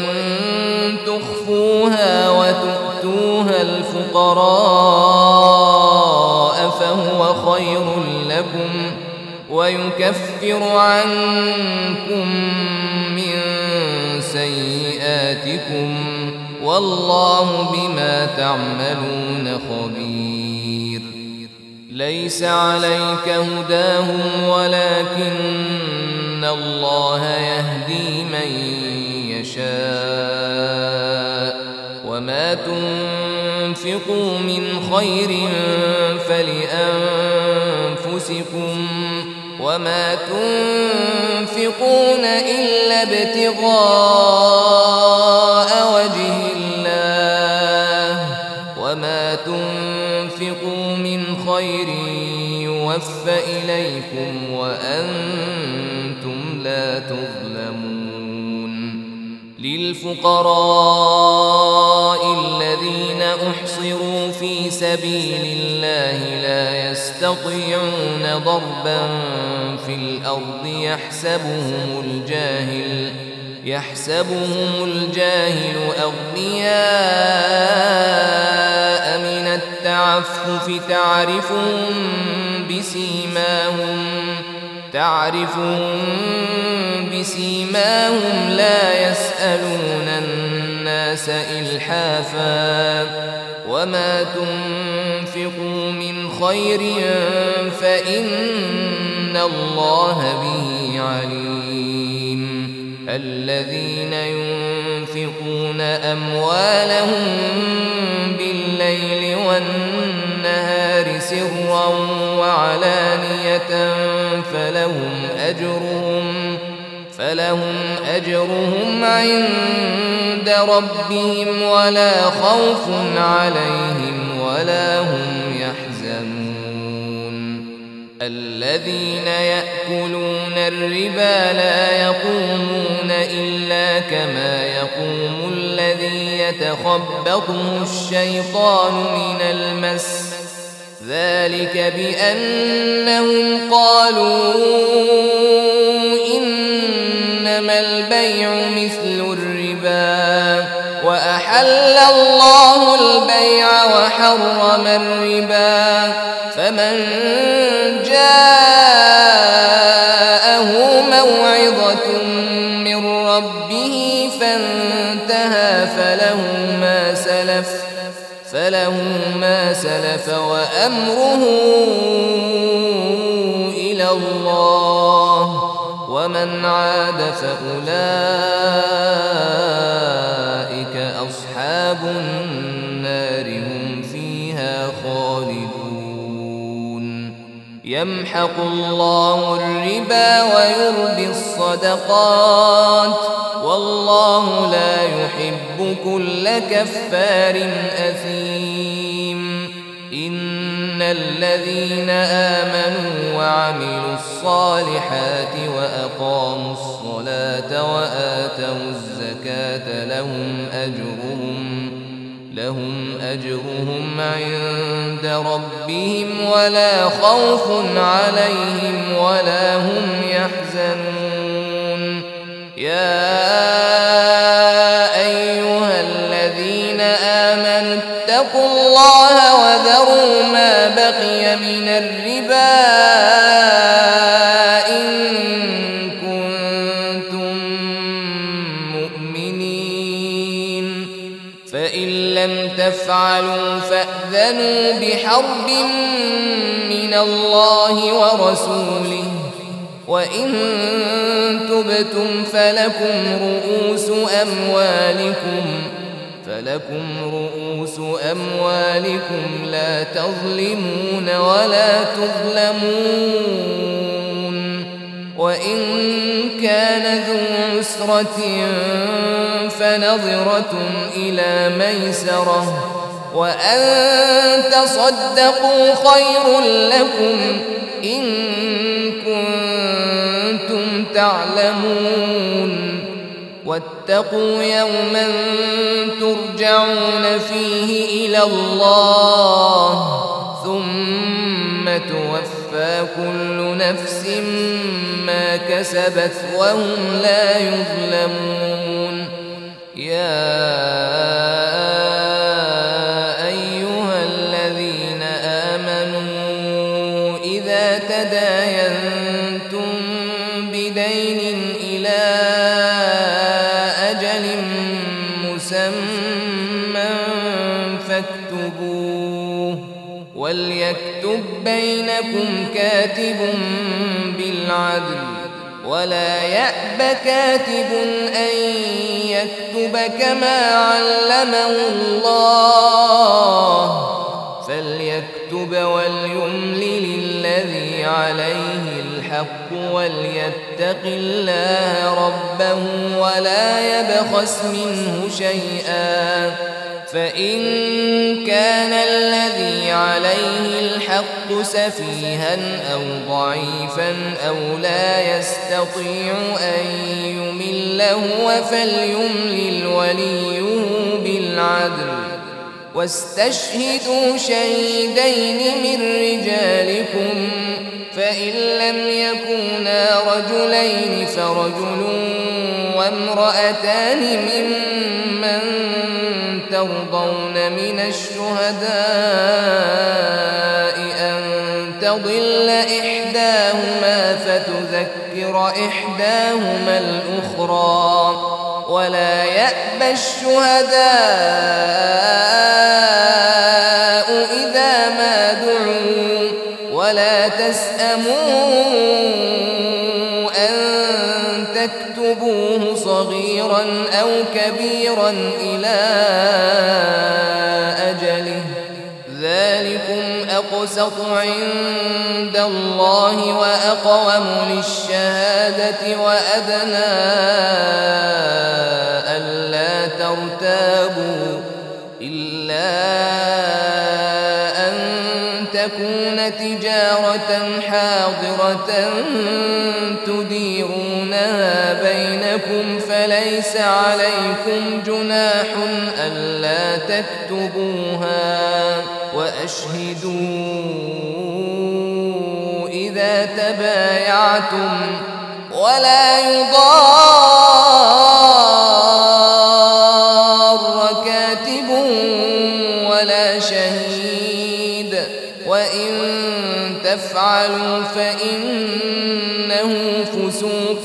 A: تخفوها وتؤتوها الفقراء فهو خير لكم ويكفر عنكم من سيئاتكم والله بما تعملون خبير. ليس عليك هداهم ولكن الله يهدي من يشاء وما تنفقوا من خير فلأنفسكم وما تنفقون إلا ابتغاء وجه الله وما تنفقوا من خير يوفى إليكم وأنتم لا تظلمون. للفقراء الذين أحصروا في سبيل الله لا يستطيعون ضربا في الأرض يحسبهم الجاهل يحسبهم الجاهل أغنياء من التعفف تعرفهم بسيماهم تعرفهم بسيماهم لا يسألون الناس إلحافا وما تنفقوا من خير فإن الله به عليم. الذين ينفقون أموالهم بالليل والنهار سرا وعلانية فلهم أجرهم فلهم أجرهم عند ربهم ولا خوف عليهم ولا هم يحزنون. الذين يأكلون الربا لا يقومون إلا كما يقوم الذي يتخبطه الشيطان من المس، ذلك بأنهم قالوا إنما البيع مثل الربا وأحل الله البيع وحرم الربا، فمن جاءه موعظة من ربه فانتهى فله ما سلف فله ما سلف وأمره إلى الله، ومن عاد فأولئك أصحاب النار هم فيها خالدون. يمحق الله الربا ويربي الصدقات والله لا يحب كل كفار أثيم. إن الذين آمنوا وعملوا الصالحات وأقاموا الصلاة وآتوا الزكاة لهم أجرهم لهم أجرهم عند ربهم ولا خوف عليهم ولا هم يحزنون. يا أيها الذين آمنوا اتقوا الله وذروا ما بقي من الربا إن كنتم مؤمنين، فإن لم تفعلوا فأذنوا بحرب من الله ورسوله، وإن تبتم فلكم رؤوس أموالكم فلكم رؤوس أموالكم لا تظلمون ولا تظلمون. وإن كان ذو عسرة فنظرة إلى ميسرة وأن تصدقوا خير لكم إن كنتم تعلمون. واتقوا يوما ترجعون فيه إلى الله ثم توفى كل نفس ما كسبت وهم لا يظلمون. يا أيها الذين آمنوا إذا تداينتم بدين إلى أجل مسمى فاكتبوه وليكتب بينكم كاتب بالعدل ولا يأب كاتب أن يكتب كما علمه الله فليكتب وليملل الذي عليه الحق وليتق الله ربه ولا يبخس منه شيئا، فإن كان الذي عليه الحق سفيها أو ضعيفا أو لا يستطيع أن يمل هو فليملل وليه بالعدل واستشهدوا شهيدين من رجالكم فإن لم يكونا رجلين فرجل وامرأتان ممن ترضون من الشهداء أن تضل إحداهما فتذكر إحداهما الأخرى ولا يأبى الشهداء إذا ما دعوا ولا تسأموا أن تكتبوه أو كبيرا إلى أجله ذلكم أقسط عند الله وأقوم للشهادة وأدنى ألا ترتابوا إلا أن تكون تجارة حاضرة تديرونها بينكم فليس عليكم جناح ألا تكتبوها وأشهدوا إذا تبايعتم ولا يضار كاتب ولا شهيد وإن تفعلوا فإنه فسوق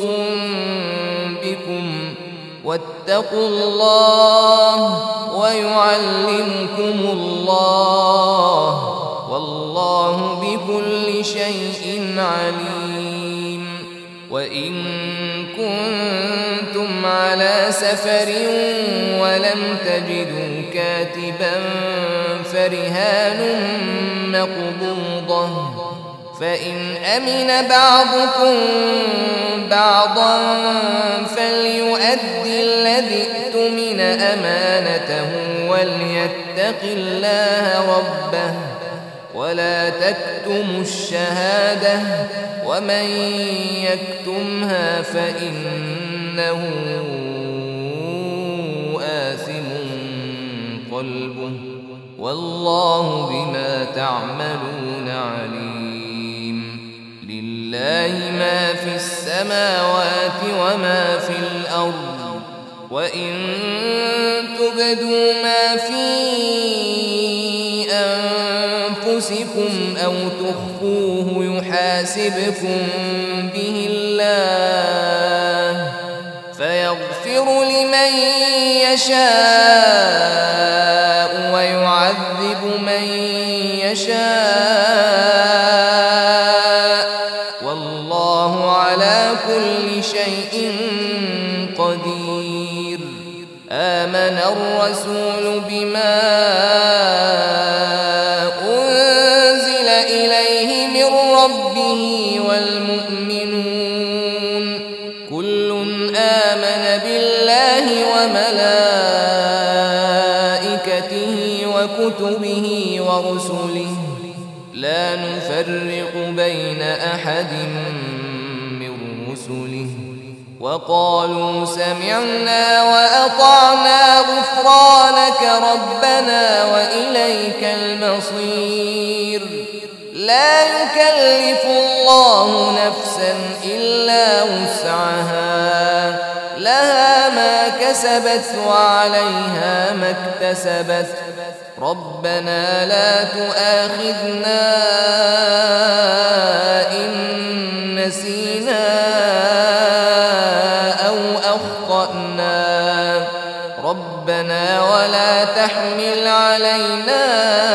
A: بكم واتقوا الله ويعلمكم الله والله بكل شيء عليم. وإن كنتم على سفر ولم تجدوا كاتبا فرهان مقبوضة فإن أمن بعضكم بعضا فليؤدي الذي اؤتمن أمانته وليتق الله ربه ولا تكتموا الشهادة ومن يكتمها فإنه آثم قلبه والله بما تعملون عليم. لله ما في السماوات وما في الأرض وإن تبدوا ما في أنفسكم أو تخفوه يحاسبكم به الله فيغفر لمن يشاء ويعذب من يشاء والله على كل شيء قدير. آمن الرسول بما أنزل إليه من ربه والمؤمنون كل آمن بالله وملائكته وكتبه ورسله لا نفرق بين أحد من رسله وقالوا سمعنا وأطعنا غفرانك ربنا وإليك المصير. لا يكلف الله نفسا إلا وسعها لها ما كسبت وعليها ما اكتسبت ربنا لا تؤاخذنا إن نسينا أو أخطأنا ربنا ولا تحمل علينا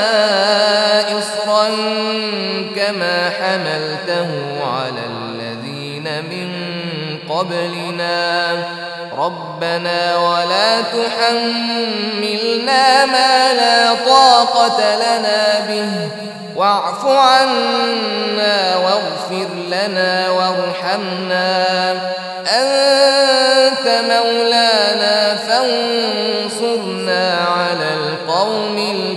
A: إصرا كما حملته على الذين من قبلنا ربنا ولا تحملنا ما لا طاقة لنا به واعف عنا واغفر لنا وارحمنا أنت مولانا فانصرنا على القوم